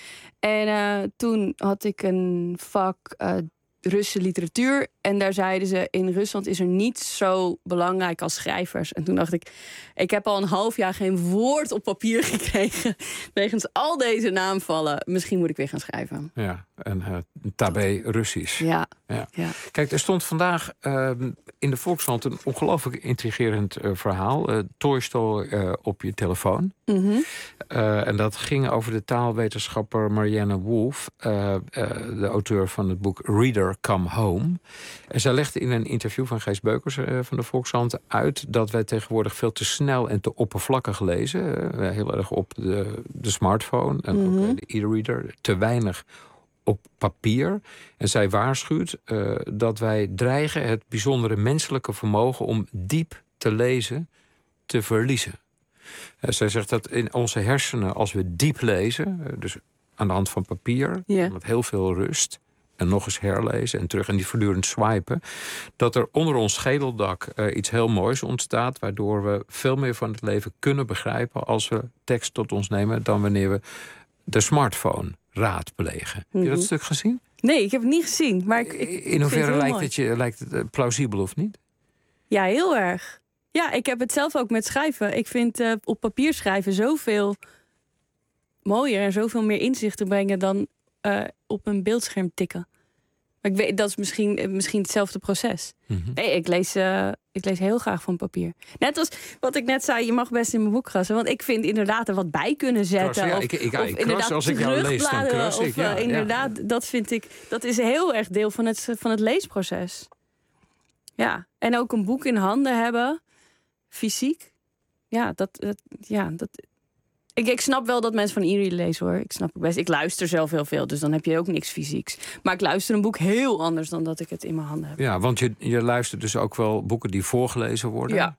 En toen had ik een vak Russische literatuur. En daar zeiden ze, in Rusland is er niet zo belangrijk als schrijvers. En toen dacht ik heb al een half jaar geen woord op papier gekregen... wegens al deze naamvallen. Misschien moet ik weer gaan schrijven. Ja, en tabé Russisch. Ja. Kijk, er stond vandaag in de Volkskrant een ongelooflijk intrigerend verhaal. Tolstoj op je telefoon. Mm-hmm. En dat ging over de taalwetenschapper Marianne Wolf... de auteur van het boek Reader Come Home. En zij legde in een interview van Gijs Beukers van de Volkskrant uit... dat wij tegenwoordig veel te snel en te oppervlakkig lezen. Heel erg op de smartphone en ook de e-reader. Te weinig op papier. En zij waarschuwt dat wij dreigen het bijzondere menselijke vermogen... om diep te lezen te verliezen. Zij zegt dat in onze hersenen, als we diep lezen... dus aan de hand van papier, met heel veel rust... en nog eens herlezen en terug en die voortdurend swipen... dat er onder ons schedeldak iets heel moois ontstaat... waardoor we veel meer van het leven kunnen begrijpen... als we tekst tot ons nemen... dan wanneer we de smartphone raadplegen. Heb je dat stuk gezien? Nee, ik heb het niet gezien. Maar in hoeverre lijkt het plausibel of niet? Ja, heel erg. Ja, ik heb het zelf ook met schrijven. Ik vind op papier schrijven zoveel mooier... en zoveel meer inzicht te brengen dan... op een beeldscherm tikken. Maar ik weet, dat is misschien hetzelfde proces. Mm-hmm. Nee, ik lees heel graag van papier. Net als wat ik net zei, je mag best in mijn boek krassen. Want ik vind inderdaad er wat bij kunnen zetten. Kras, of inderdaad als ik jou lees, dan kras ik. Inderdaad, dat vind ik... Dat is heel erg deel van het leesproces. Ja, en ook een boek in handen hebben. Fysiek. Ja, dat Ik snap wel dat mensen van e-reader lezen, hoor. Ik snap het best. Ik luister zelf heel veel, dus dan heb je ook niks fysieks. Maar ik luister een boek heel anders dan dat ik het in mijn handen heb. Ja, want je luistert dus ook wel boeken die voorgelezen worden. Ja.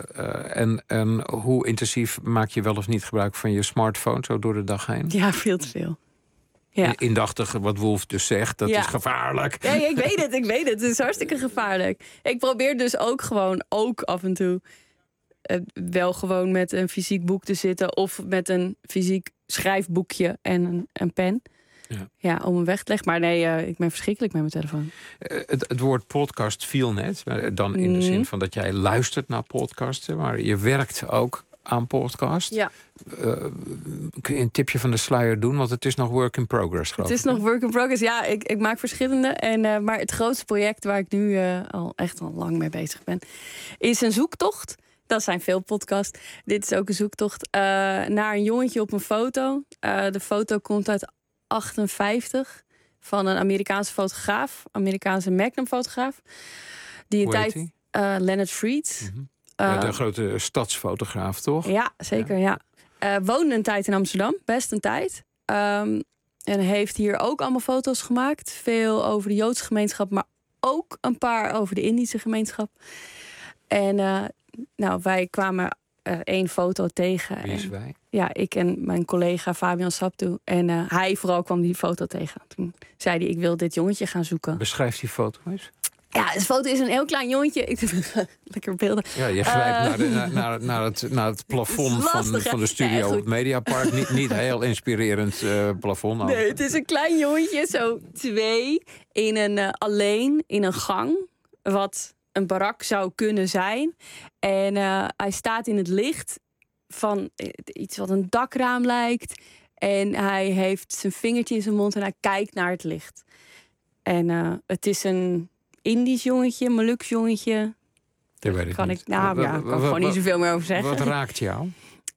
En hoe intensief maak je wel of niet gebruik van je smartphone zo door de dag heen? Ja, veel te veel. Ja. Indachtig wat Wolf dus zegt, dat is gevaarlijk. Ja, ik weet het. Het is hartstikke gevaarlijk. Ik probeer dus ook af en toe... wel gewoon met een fysiek boek te zitten... of met een fysiek schrijfboekje en een pen. Ja, om hem weg te leggen. Maar nee, ik ben verschrikkelijk met mijn telefoon. Het woord podcast viel net. Dan in de zin van dat jij luistert naar podcasts. Maar je werkt ook aan podcast. Ja. Kun je een tipje van de sluier doen? Want het is nog work in progress, geloof ik. Het is nog work in progress. Ja, ik maak verschillende. Maar het grootste project waar ik nu al lang mee bezig ben... is een zoektocht... Dat zijn veel podcasts. Dit is ook een zoektocht naar een jongetje op een foto. De foto komt uit 1958 van een Amerikaanse fotograaf. Amerikaanse Magnum-fotograaf. Die een tijd... Leonard Freed. Mm-hmm. De grote stadsfotograaf, toch? Ja, zeker, ja. Woonde een tijd in Amsterdam. Best een tijd. En heeft hier ook allemaal foto's gemaakt. Veel over de Joodse gemeenschap, maar ook een paar over de Indische gemeenschap. En wij kwamen 1 foto tegen. Wie is wij? Ja, ik en mijn collega Fabian Saptu. En hij vooral kwam die foto tegen. Toen zei hij, ik wil dit jongetje gaan zoeken. Beschrijf die foto eens. Ja, de foto is een heel klein jongetje. Lekker beelden. Ja, je grijpt naar het plafond van de studio op het Mediapark. Niet heel inspirerend plafond. Nou. Nee, het is een klein jongetje, zo 2, alleen in een gang. Wat een barak zou kunnen zijn. En hij staat in het licht van iets wat een dakraam lijkt. En hij heeft zijn vingertje in zijn mond en hij kijkt naar het licht. En het is een Indisch jongetje, Maluks jongetje. Dat weet ik kan niet. Ik kan gewoon niet zoveel meer over zeggen. Wat raakt jou?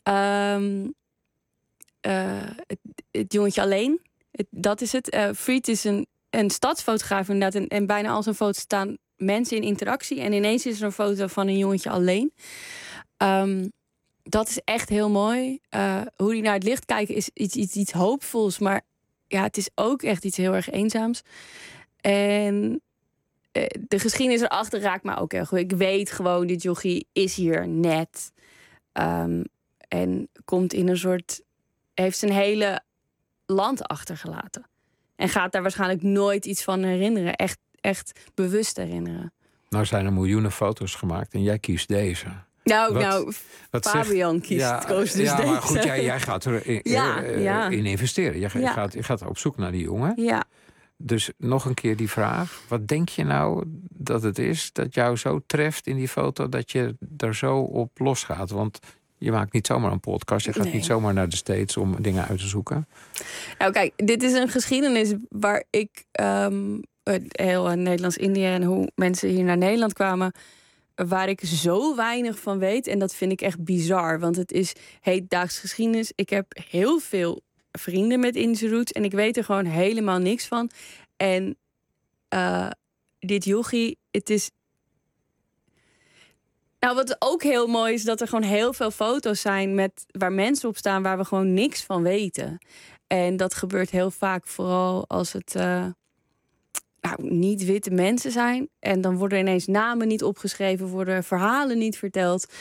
Het jongetje alleen. Dat is het. Fried is een stadsfotograaf inderdaad. En bijna al zijn foto's staan mensen in interactie. En ineens is er een foto van een jongetje alleen. Dat is echt heel mooi. Hoe die naar het licht kijken is iets hoopvols. Maar ja, het is ook echt iets heel erg eenzaams. En de geschiedenis erachter raakt me ook heel goed. Ik weet gewoon, dit jochie is hier net. En komt in een soort... heeft zijn hele land achtergelaten. En gaat daar waarschijnlijk nooit iets van herinneren. Echt bewust herinneren. Nou zijn er miljoenen foto's gemaakt en jij kiest deze. Wat Fabian kiest. Koos dus maar deze. goed, jij gaat erin investeren. Je gaat op zoek naar die jongen. Ja. Dus nog een keer die vraag. Wat denk je nou dat het is dat jou zo treft in die foto... dat je er zo op losgaat? Want je maakt niet zomaar een podcast. Je gaat niet zomaar naar de States om dingen uit te zoeken. Nou kijk, dit is een geschiedenis waar ik... heel Nederlands-Indië en hoe mensen hier naar Nederland kwamen... waar ik zo weinig van weet. En dat vind ik echt bizar. Want het is hedendaags geschiedenis. Ik heb heel veel vrienden met Indische roots. En ik weet er gewoon helemaal niks van. En dit yogi, het is... Nou, wat ook heel mooi is, dat er gewoon heel veel foto's zijn... waar mensen op staan waar we gewoon niks van weten. En dat gebeurt heel vaak vooral als het... niet witte mensen zijn. En dan worden ineens namen niet opgeschreven, worden verhalen niet verteld.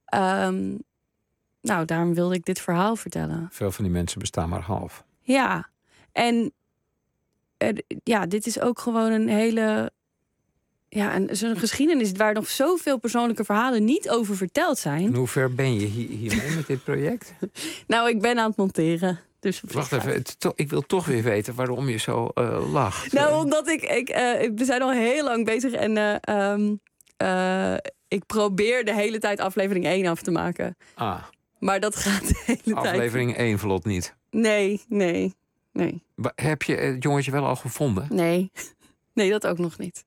Daarom wilde ik dit verhaal vertellen. Veel van die mensen bestaan maar half. Ja, en dit is ook gewoon een hele... zo'n geschiedenis waar nog zoveel persoonlijke verhalen niet over verteld zijn. En hoe ver ben je hiermee met dit project? Nou, ik ben aan het monteren. Dus wacht even, ik wil toch weer weten waarom je zo lacht. Nou, omdat we zijn al heel lang bezig en ik probeer de hele tijd aflevering 1 af te maken. Maar dat gaat de hele tijd. Aflevering 1 vlot niet? Nee. Heb je het jongetje wel al gevonden? Nee, dat ook nog niet.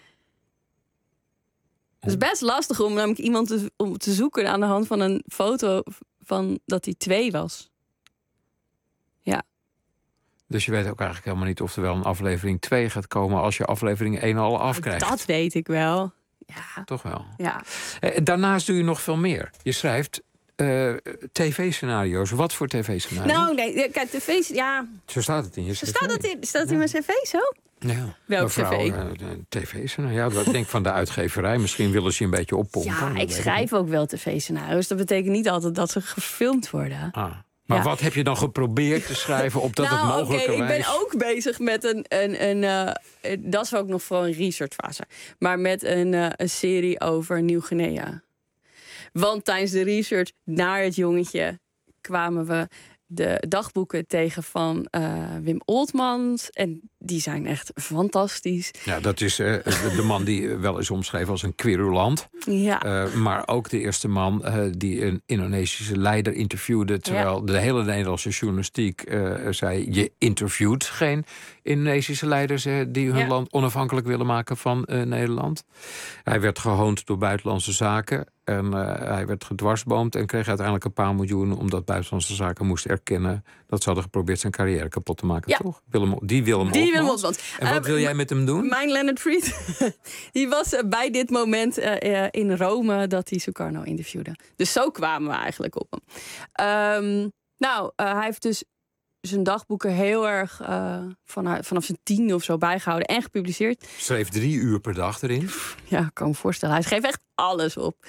Het is best lastig om namelijk iemand te zoeken aan de hand van een foto van dat hij 2 was. Ja. Dus je weet ook eigenlijk helemaal niet of er wel een aflevering 2 gaat komen... als je aflevering 1 al afkrijgt. Dat weet ik wel. Ja. Toch wel. Ja. Daarnaast doe je nog veel meer. Je schrijft tv-scenario's. Wat voor tv-scenario's? Nou, nee, kijk, tv... Ja. Zo staat het in je cv. Staat het in mijn cv zo? Ja. Welk tv? tv-scenario. Ja, denk van de uitgeverij. Misschien willen ze je een beetje oppompen. Ja, ik schrijf ook wel tv-scenario's. Dat betekent niet altijd dat ze gefilmd worden. Maar wat heb je dan geprobeerd te schrijven opdat het mogelijkerwijs... Ik ben ook bezig met dat is ook nog voor een researchfase. Maar met een serie over Nieuw-Guinea. Want tijdens de research naar het jongetje kwamen we de dagboeken tegen van Wim Oltmans. En die zijn echt fantastisch. Ja, dat is de man die wel is omschreven als een querulant. Ja. Maar ook de eerste man die een Indonesische leider interviewde... terwijl de hele Nederlandse journalistiek zei... je interviewt geen Indonesische leiders die hun land onafhankelijk willen maken van Nederland. Hij werd gehoond door Buitenlandse Zaken... En hij werd gedwarsboomd en kreeg uiteindelijk een paar miljoen... omdat Buitenlandse Zaken moest erkennen... dat ze hadden geprobeerd zijn carrière kapot te maken, toch? Willem Oltmans. En wat wil jij met hem doen? Mijn Leonard Fried, die was bij dit moment in Rome... dat hij Sukarno interviewde. Dus zo kwamen we eigenlijk op hem. Hij heeft dus zijn dagboeken heel erg vanaf zijn 10 of zo bijgehouden en gepubliceerd. Schreef 3 uur per dag erin. Ja, ik kan me voorstellen. Hij schreef echt alles op.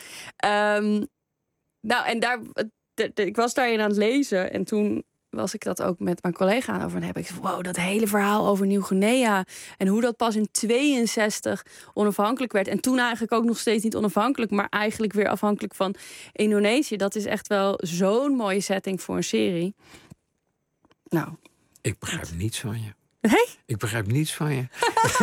Ik was daarin aan het lezen en toen was ik dat ook met mijn collega aan over. En heb ik gezegd, wow, dat hele verhaal over Nieuw-Guinea en hoe dat pas in 62 onafhankelijk werd. En toen eigenlijk ook nog steeds niet onafhankelijk, maar eigenlijk weer afhankelijk van Indonesië. Dat is echt wel zo'n mooie setting voor een serie. Nou. Ik begrijp niets van je. Nee? Ik begrijp niets van je.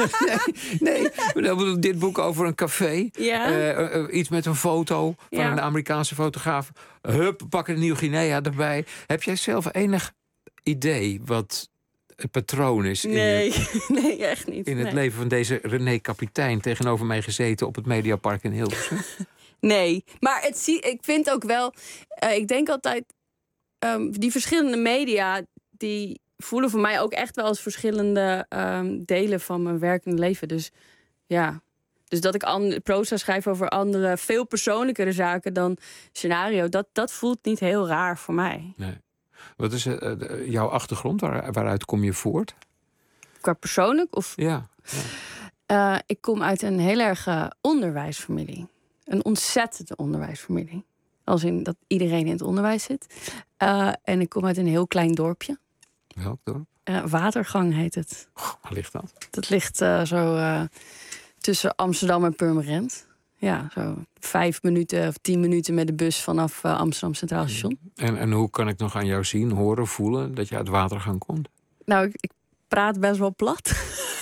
nee. Dit boek over een café. Ja. Iets met een foto van een Amerikaanse fotograaf. Hup, pak een Nieuw-Guinea erbij. Heb jij zelf enig idee wat het patroon is? Nee, nee, echt niet. In het leven van deze René Kapitein tegenover mij gezeten op het Mediapark in Hilversum? Nee, maar ik vind ook wel. Ik denk altijd. Die verschillende media die voelen voor mij ook echt wel als verschillende delen van mijn werkende leven. Dus ja. Dus dat ik proza schrijf over andere, veel persoonlijkere zaken dan scenario, dat voelt niet heel raar voor mij. Nee. Wat is jouw achtergrond? Waaruit kom je voort? Qua persoonlijk? Of? Ja. Ik kom uit een heel erg onderwijsfamilie. Een ontzettende onderwijsfamilie. Als in dat iedereen in het onderwijs zit. En ik kom uit een heel klein dorpje. Welk dorp? Watergang heet het. Waar ligt dat? Dat ligt zo tussen Amsterdam en Purmerend. Ja, zo 5 minuten of 10 minuten met de bus vanaf Amsterdam Centraal Station. En hoe kan ik nog aan jou zien, horen, voelen dat je uit Watergang komt? Nou, ik praat best wel plat.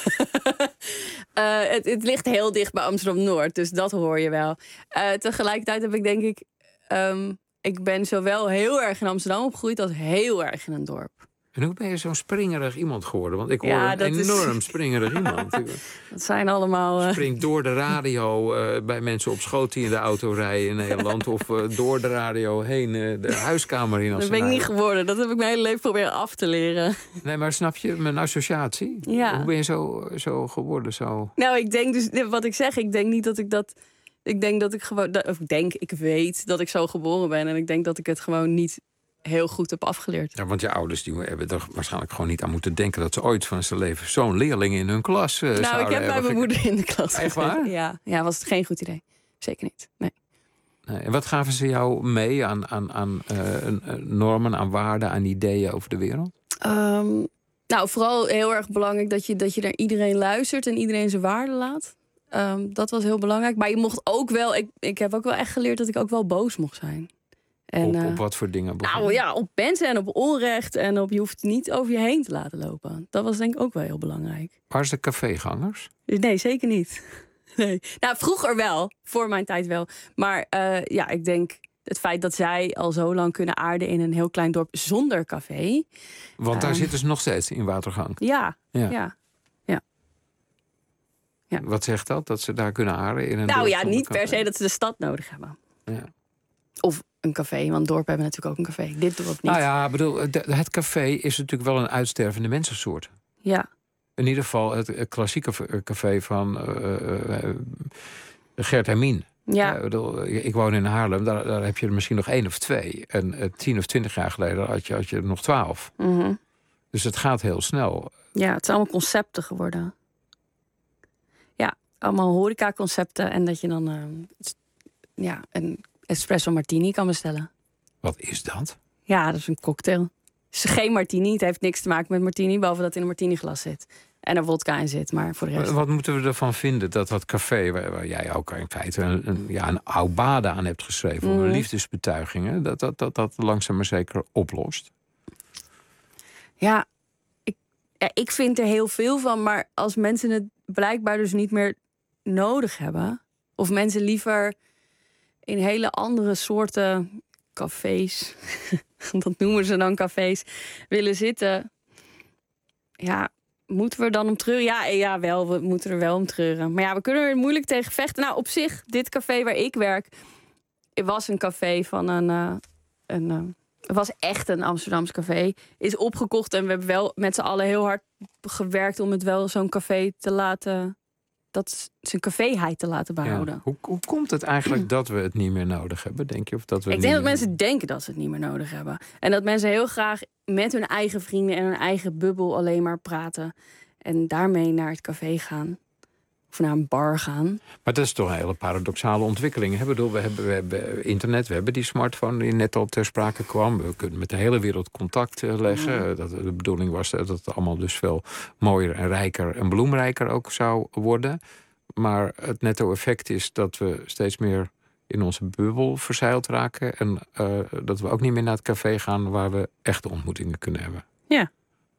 Het ligt heel dicht bij Amsterdam-Noord, dus dat hoor je wel. Tegelijkertijd heb ik denk ik... ik ben zowel heel erg in Amsterdam opgegroeid als heel erg in een dorp. En hoe ben je zo'n springerig iemand geworden? Want ik hoor een enorm springerig iemand. Dat zijn allemaal... Springt door de radio bij mensen op schoot die in de auto rijden in Nederland. Of door de radio heen de huiskamer in. Dat ben ik niet geworden. Dat heb ik mijn hele leven proberen af te leren. Nee, maar snap je mijn associatie? Ja. Hoe ben je zo geworden? Zo? Nou, ik denk dus... Wat ik zeg, ik denk niet dat ik dat... Ik denk dat ik gewoon... ik weet dat ik zo geboren ben. En ik denk dat ik het gewoon niet heel goed heb afgeleerd. Ja, want je ouders die hebben er waarschijnlijk gewoon niet aan moeten denken dat ze ooit van zijn leven zo'n leerling in hun klas zouden hebben. Nou, ik heb bij mijn moeder in de klas. Echt waar? Ja, was het geen goed idee. Zeker niet. Nee. En wat gaven ze jou mee aan normen, aan waarden, aan ideeën over de wereld? Nou, vooral heel erg belangrijk dat je naar iedereen luistert en iedereen zijn waarde laat. Dat was heel belangrijk. Maar je mocht ook wel... Ik heb ook wel echt geleerd dat ik ook wel boos mocht zijn. En, op wat voor dingen? Nou ja, op mensen en op onrecht. En je hoeft het niet over je heen te laten lopen. Dat was denk ik ook wel heel belangrijk. Waar is de cafégangers? Nee, zeker niet. Nee. Nou, vroeger wel. Voor mijn tijd wel. Maar ik denk het feit dat zij al zo lang kunnen aarden in een heel klein dorp zonder café. Want daar zitten ze nog steeds in Watergang. Ja. Wat zegt dat? Dat ze daar kunnen aarden in een dorp? Nou ja, niet per se dat ze de stad nodig hebben. Ja. Of een café, want dorpen hebben natuurlijk ook een café. Dit dorp niet. Nou ja, bedoel, het café is natuurlijk wel een uitstervende mensensoort. Ja. In ieder geval het klassieke café van Gert Hermien. Ja. Ik woon in Haarlem, daar heb je er misschien nog 1 of 2. En 10 of 20 jaar geleden had je er nog 12. Mm-hmm. Dus het gaat heel snel. Ja, het zijn allemaal concepten geworden. Ja, allemaal horeca-concepten. En dat je dan een espresso martini kan bestellen. Wat is dat? Ja, dat is een cocktail. Het is geen martini, het heeft niks te maken met martini, behalve dat het in een martiniglas zit. En er wodka in zit, maar voor de rest... Wat moeten we ervan vinden dat café, waar jij ook in feite een aubade aan hebt geschreven... over liefdesbetuigingen, dat langzaam maar zeker oplost? Ja, ik vind er heel veel van, maar als mensen het blijkbaar dus niet meer nodig hebben... of mensen liever in hele andere soorten cafés... dat noemen ze dan cafés, willen zitten... Ja, moeten we dan om treuren? Ja, wel, we moeten er wel om treuren. Maar ja, we kunnen er moeilijk tegen vechten. Nou, op zich, dit café waar ik werk... Het was een café van het was echt een Amsterdams café. Is opgekocht en we hebben wel met z'n allen heel hard gewerkt... om het wel zo'n café te laten zijn caféheid te laten behouden. Ja. Hoe komt het eigenlijk dat we het niet meer nodig hebben, denk je? Of dat we Ik denk dat mensen denken dat ze het niet meer nodig hebben. En dat mensen heel graag met hun eigen vrienden en hun eigen bubbel alleen maar praten. En daarmee naar het café gaan. Of naar een bar gaan. Maar dat is toch een hele paradoxale ontwikkeling. We hebben internet, we hebben die smartphone die net al ter sprake kwam. We kunnen met de hele wereld contact leggen. De bedoeling was dat het allemaal dus veel mooier en rijker en bloemrijker ook zou worden. Maar het netto-effect is dat we steeds meer in onze bubbel verzeild raken. En dat we ook niet meer naar het café gaan waar we echte ontmoetingen kunnen hebben. Ja.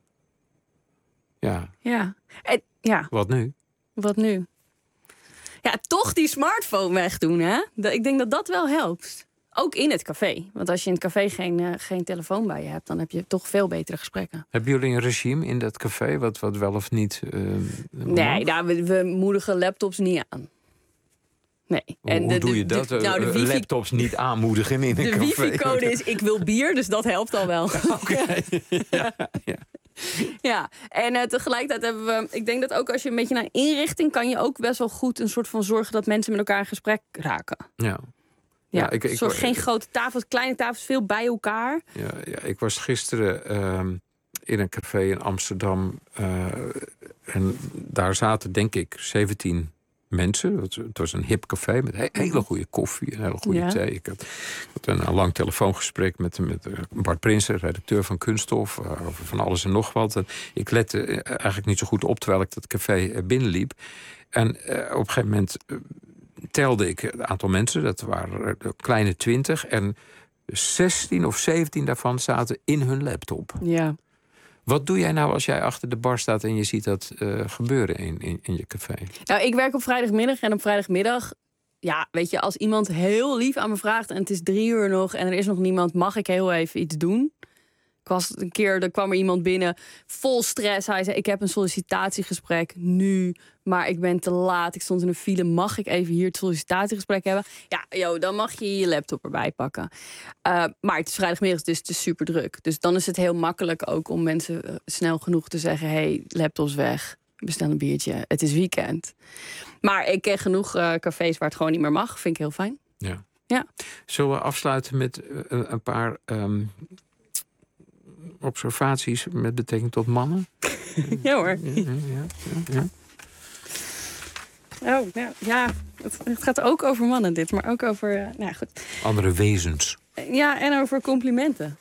Ja. Ja. En, ja. Wat nu? Wat nu? Ja, toch die smartphone wegdoen, hè? Ik denk dat dat wel helpt. Ook in het café. Want als je in het café geen telefoon bij je hebt, dan heb je toch veel betere gesprekken. Hebben jullie een regime in dat café? Wat wel of niet? Nee, we moedigen laptops niet aan. Nee. Hoe doe je dat? Laptops niet aanmoedigen in een café? De wifi-code is ik wil bier, dus dat helpt al wel. Oké. Ja. Ja, en tegelijkertijd hebben we... Ik denk dat ook als je een beetje naar inrichting... kan je ook best wel goed een soort van zorgen... dat mensen met elkaar in gesprek raken. Ja, zorg geen grote tafels, kleine tafels, veel bij elkaar. Ja, ik was gisteren in een café in Amsterdam. En daar zaten, denk ik, 17 mensen. Het was een hip café met hele goede koffie en hele goede thee. Ik had een lang telefoongesprek met Bart Prinsen, redacteur van Kunststof, over van alles en nog wat. En ik lette eigenlijk niet zo goed op terwijl ik dat café binnenliep. En op een gegeven moment telde ik het aantal mensen. Dat waren kleine 20. En 16 of 17 daarvan zaten in hun laptop. Ja. Wat doe jij nou als jij achter de bar staat en je ziet dat gebeuren in je café? Nou, ik werk op vrijdagmiddag en op vrijdagmiddag... Ja, weet je, als iemand heel lief aan me vraagt... en het is 3 uur nog en er is nog niemand... mag ik heel even iets doen? Er kwam er iemand binnen, vol stress. Hij zei, ik heb een sollicitatiegesprek nu, maar ik ben te laat. Ik stond in een file, mag ik even hier het sollicitatiegesprek hebben? Ja, dan mag je je laptop erbij pakken. Maar het is vrijdagmiddag, dus het is super druk. Dus dan is het heel makkelijk ook om mensen snel genoeg te zeggen... hey, laptops weg, bestel een biertje, het is weekend. Maar ik ken genoeg cafés waar het gewoon niet meer mag. Vind ik heel fijn. Ja. Zullen we afsluiten met een paar... observaties met betrekking tot mannen? Ja hoor. Ja. Oh, ja. Het gaat ook over mannen dit, maar ook over... goed. Andere wezens. Ja, en over complimenten.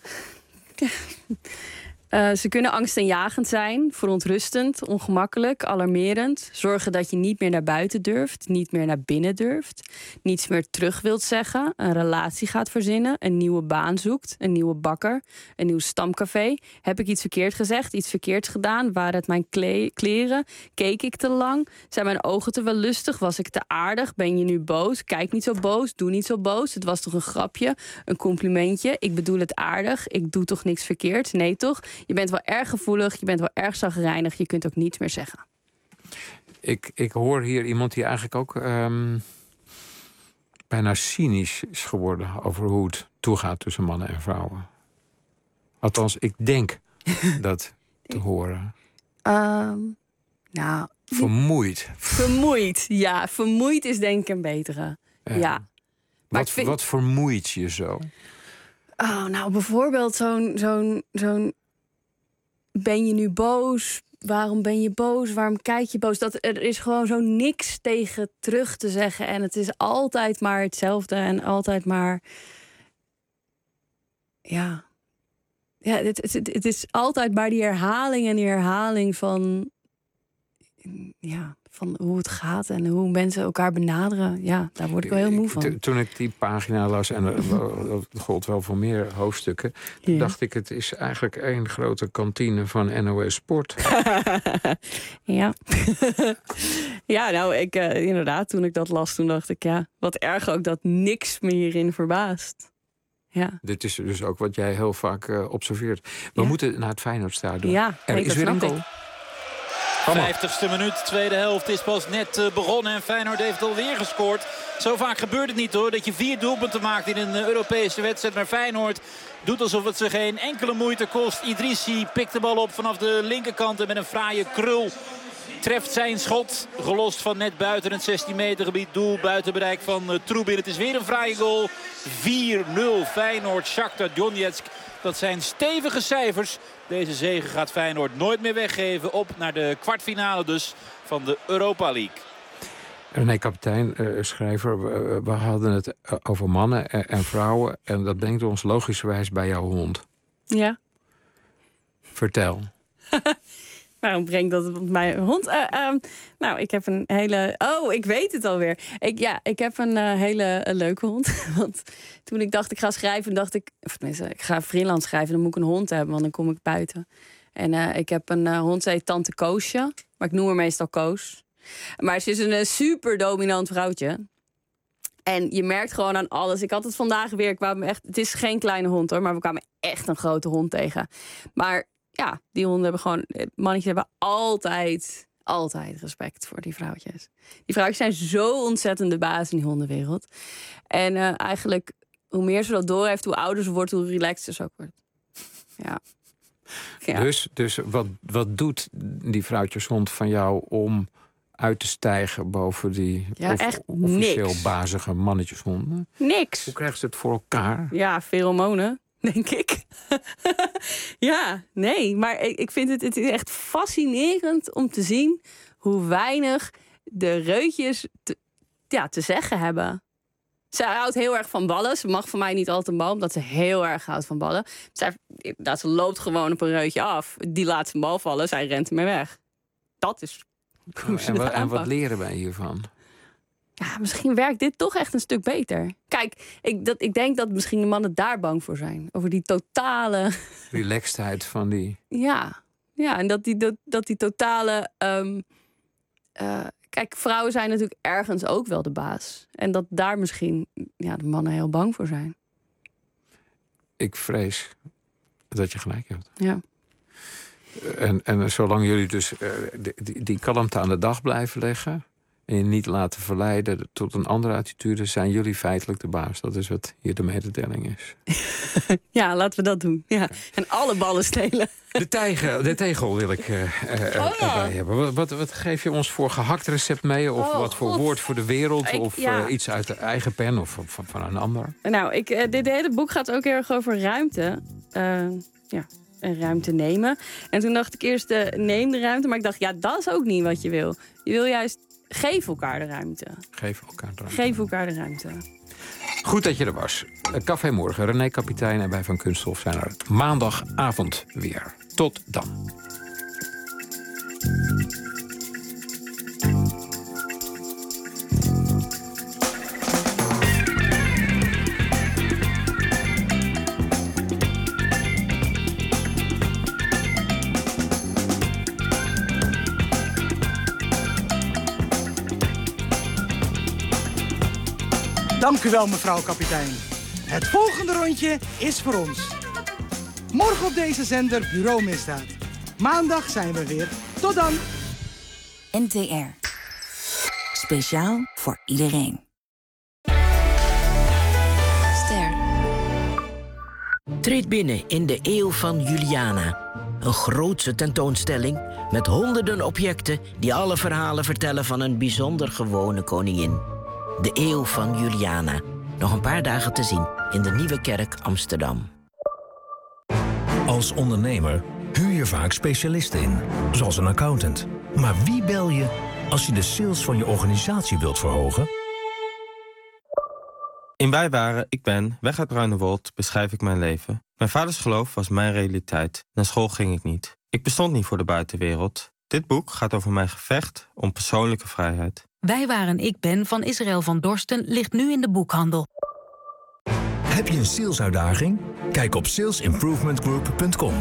Ze kunnen angstaanjagend zijn, verontrustend, ongemakkelijk, alarmerend. Zorgen dat je niet meer naar buiten durft, niet meer naar binnen durft. Niets meer terug wilt zeggen, een relatie gaat verzinnen, een nieuwe baan zoekt, een nieuwe bakker, een nieuw stamcafé. Heb ik iets verkeerd gezegd, iets verkeerds gedaan? Waren het mijn kleren? Keek ik te lang? Zijn mijn ogen te wellustig? Was ik te aardig? Ben je nu boos? Kijk niet zo boos, doe niet zo boos. Het was toch een grapje, een complimentje? Ik bedoel het aardig, ik doe toch niks verkeerd? Nee toch? Je bent wel erg gevoelig, je bent wel erg chagrijnig. Je kunt ook niets meer zeggen. Ik hoor hier iemand die eigenlijk ook bijna cynisch is geworden... over hoe het toegaat tussen mannen en vrouwen. Althans, ik denk dat te horen. Vermoeid. Vermoeid, ja. Vermoeid is denk ik een betere. Ja. Wat vermoeit je zo? Bijvoorbeeld zo'n ben je nu boos? Waarom ben je boos? Waarom kijk je boos? Er is gewoon zo niks tegen terug te zeggen. En het is altijd maar hetzelfde. En altijd maar... Ja, het is altijd maar die herhaling en die herhaling van... Ja, van hoe het gaat en hoe mensen elkaar benaderen. Ja, daar word ik wel heel moe van. Toen ik die pagina las, en dat gold wel voor meer hoofdstukken... dacht ik, het is eigenlijk één grote kantine van NOS Sport. Ja. Ja, inderdaad, toen ik dat las, toen dacht ik... ja, wat erg ook dat niks me hierin verbaast. Ja. Dit is dus ook wat jij heel vaak observeert. We moeten naar het Feyenoordstadion. Ja, er is weer een goal. 50ste minuut, tweede helft is pas net begonnen en Feyenoord heeft alweer gescoord. Zo vaak gebeurt het niet hoor, dat je 4 doelpunten maakt in een Europese wedstrijd. Maar Feyenoord doet alsof het ze geen enkele moeite kost. Idrissi pikt de bal op vanaf de linkerkant en met een fraaie krul treft zijn schot. Gelost van net buiten het 16 meter gebied. Doel buiten bereik van Trubin. Het is weer een fraaie goal. 4-0 Feyenoord, Shakhtar Donetsk. Dat zijn stevige cijfers. Deze zege gaat Feyenoord nooit meer weggeven. Op naar de kwartfinale dus van de Europa League. René Kapitein, schrijver, we hadden het over mannen en vrouwen. En dat brengt ons logischerwijs bij jouw hond. Ja. Vertel. Waarom brengt dat op mijn hond? Nou, ik heb een hele... Oh, ik weet het alweer. Ik heb een hele leuke hond. Want toen ik dacht, ik ga schrijven, dacht ik... Of tenminste, ik ga freelance schrijven, dan moet ik een hond hebben, want dan kom ik buiten. En ik heb een hond, ze heet Tante Koosje. Maar ik noem haar meestal Koos. Maar ze is een super dominant vrouwtje. En je merkt gewoon aan alles. Ik had het vandaag weer. Het is geen kleine hond hoor, maar we kwamen echt een grote hond tegen. Maar ja, die honden hebben gewoon... Mannetjes hebben altijd respect voor die vrouwtjes. Die vrouwtjes zijn zo ontzettend de baas in die hondenwereld. En eigenlijk, hoe meer ze dat doorheeft, hoe ouder ze wordt, hoe relaxed ze ook wordt. Ja. Dus wat doet die vrouwtjeshond van jou om uit te stijgen boven die officieel niks. bazige mannetjeshonden? Niks. Hoe krijgen ze het voor elkaar? Ja, pheromonen, denk ik. Ja, nee, maar ik vind het is echt fascinerend om te zien hoe weinig de reutjes te zeggen hebben. Ze houdt heel erg van ballen. Ze mag van mij niet altijd een bal, omdat ze heel erg houdt van ballen. Ze loopt gewoon op een reutje af. Die laat zijn bal vallen, zij rent ermee weg. Dat is hoe ze het aanpakt. En wat leren wij hiervan? Ja, misschien werkt dit toch echt een stuk beter. Kijk, ik denk dat misschien de mannen daar bang voor zijn. Over die totale... relaxedheid van die... Ja, en dat die totale... Kijk, vrouwen zijn natuurlijk ergens ook wel de baas. En dat daar misschien de mannen heel bang voor zijn. Ik vrees dat je gelijk hebt. Ja. En zolang jullie dus die kalmte aan de dag blijven leggen... en je niet laten verleiden tot een andere attitude... zijn jullie feitelijk de baas. Dat is wat hier de mededeling is. Ja, laten we dat doen. Ja. En alle ballen stelen. De tegel wil ik erbij hebben. Wat geef je ons voor gehakt recept mee? Of wat voor woord voor de wereld? Iets uit de eigen pen of van een ander? Nou, dit hele boek gaat ook heel erg over ruimte. En ruimte nemen. En toen dacht ik eerst, neem de ruimte. Maar ik dacht, dat is ook niet wat je wil. Je wil juist, geef elkaar de ruimte. Geef elkaar de ruimte. Goed dat je er was. Café Morgen, René Kapitein en wij van Kunststof zijn er maandagavond weer. Tot dan. Dank u wel, mevrouw kapitein. Het volgende rondje is voor ons. Morgen op deze zender Bureau Misdaad. Maandag zijn we weer. Tot dan. NTR. Speciaal voor iedereen. Ster. Treed binnen in de Eeuw van Juliana. Een grootse tentoonstelling met honderden objecten... die alle verhalen vertellen van een bijzonder gewone koningin. De Eeuw van Juliana. Nog een paar dagen te zien in de Nieuwe Kerk Amsterdam. Als ondernemer huur je vaak specialisten in, zoals een accountant. Maar wie bel je als je de sales van je organisatie wilt verhogen? In Wij waren, ik ben, weg uit Bruinewold, beschrijf ik mijn leven. Mijn vaders geloof was mijn realiteit. Naar school ging ik niet. Ik bestond niet voor de buitenwereld. Dit boek gaat over mijn gevecht om persoonlijke vrijheid. Wij waren ik ben van Israël van Dorsten ligt nu in de boekhandel. Heb je een salesuitdaging? Kijk op salesimprovementgroup.com.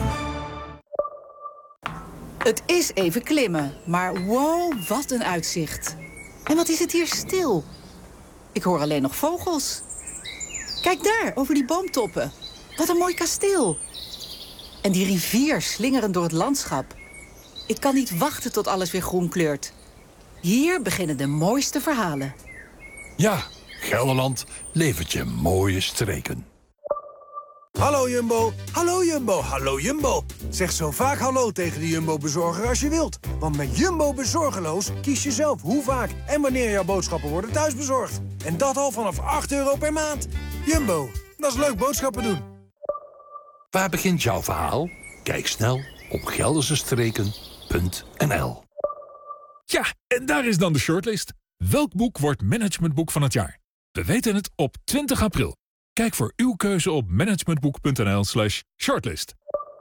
Het is even klimmen, maar wow, wat een uitzicht. En wat is het hier stil? Ik hoor alleen nog vogels. Kijk daar, over die boomtoppen. Wat een mooi kasteel. En die rivier slingerend door het landschap. Ik kan niet wachten tot alles weer groen kleurt. Hier beginnen de mooiste verhalen. Ja, Gelderland levert je mooie streken. Hallo Jumbo, hallo Jumbo, hallo Jumbo. Zeg zo vaak hallo tegen de Jumbo-bezorger als je wilt. Want met Jumbo Bezorgeloos kies je zelf hoe vaak en wanneer jouw boodschappen worden thuisbezorgd. En dat al vanaf €8 per maand. Jumbo, dat is leuk boodschappen doen. Waar begint jouw verhaal? Kijk snel op geldersestreken.nl. Ja, en daar is dan de shortlist. Welk boek wordt managementboek van het jaar? We weten het op 20 april. Kijk voor uw keuze op managementboek.nl/shortlist.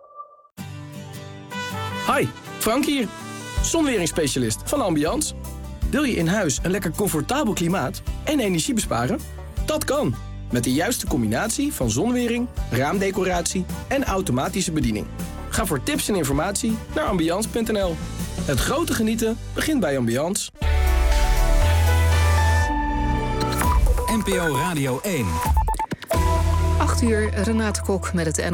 Hi, Frank hier. Zonweringsspecialist van Ambiance. Wil je in huis een lekker comfortabel klimaat en energie besparen? Dat kan, met de juiste combinatie van zonwering, raamdecoratie en automatische bediening. Ga voor tips en informatie naar ambiance.nl. Het grote genieten begint bij Ambiance. NPO Radio 1. 8 uur, Renate Kok met het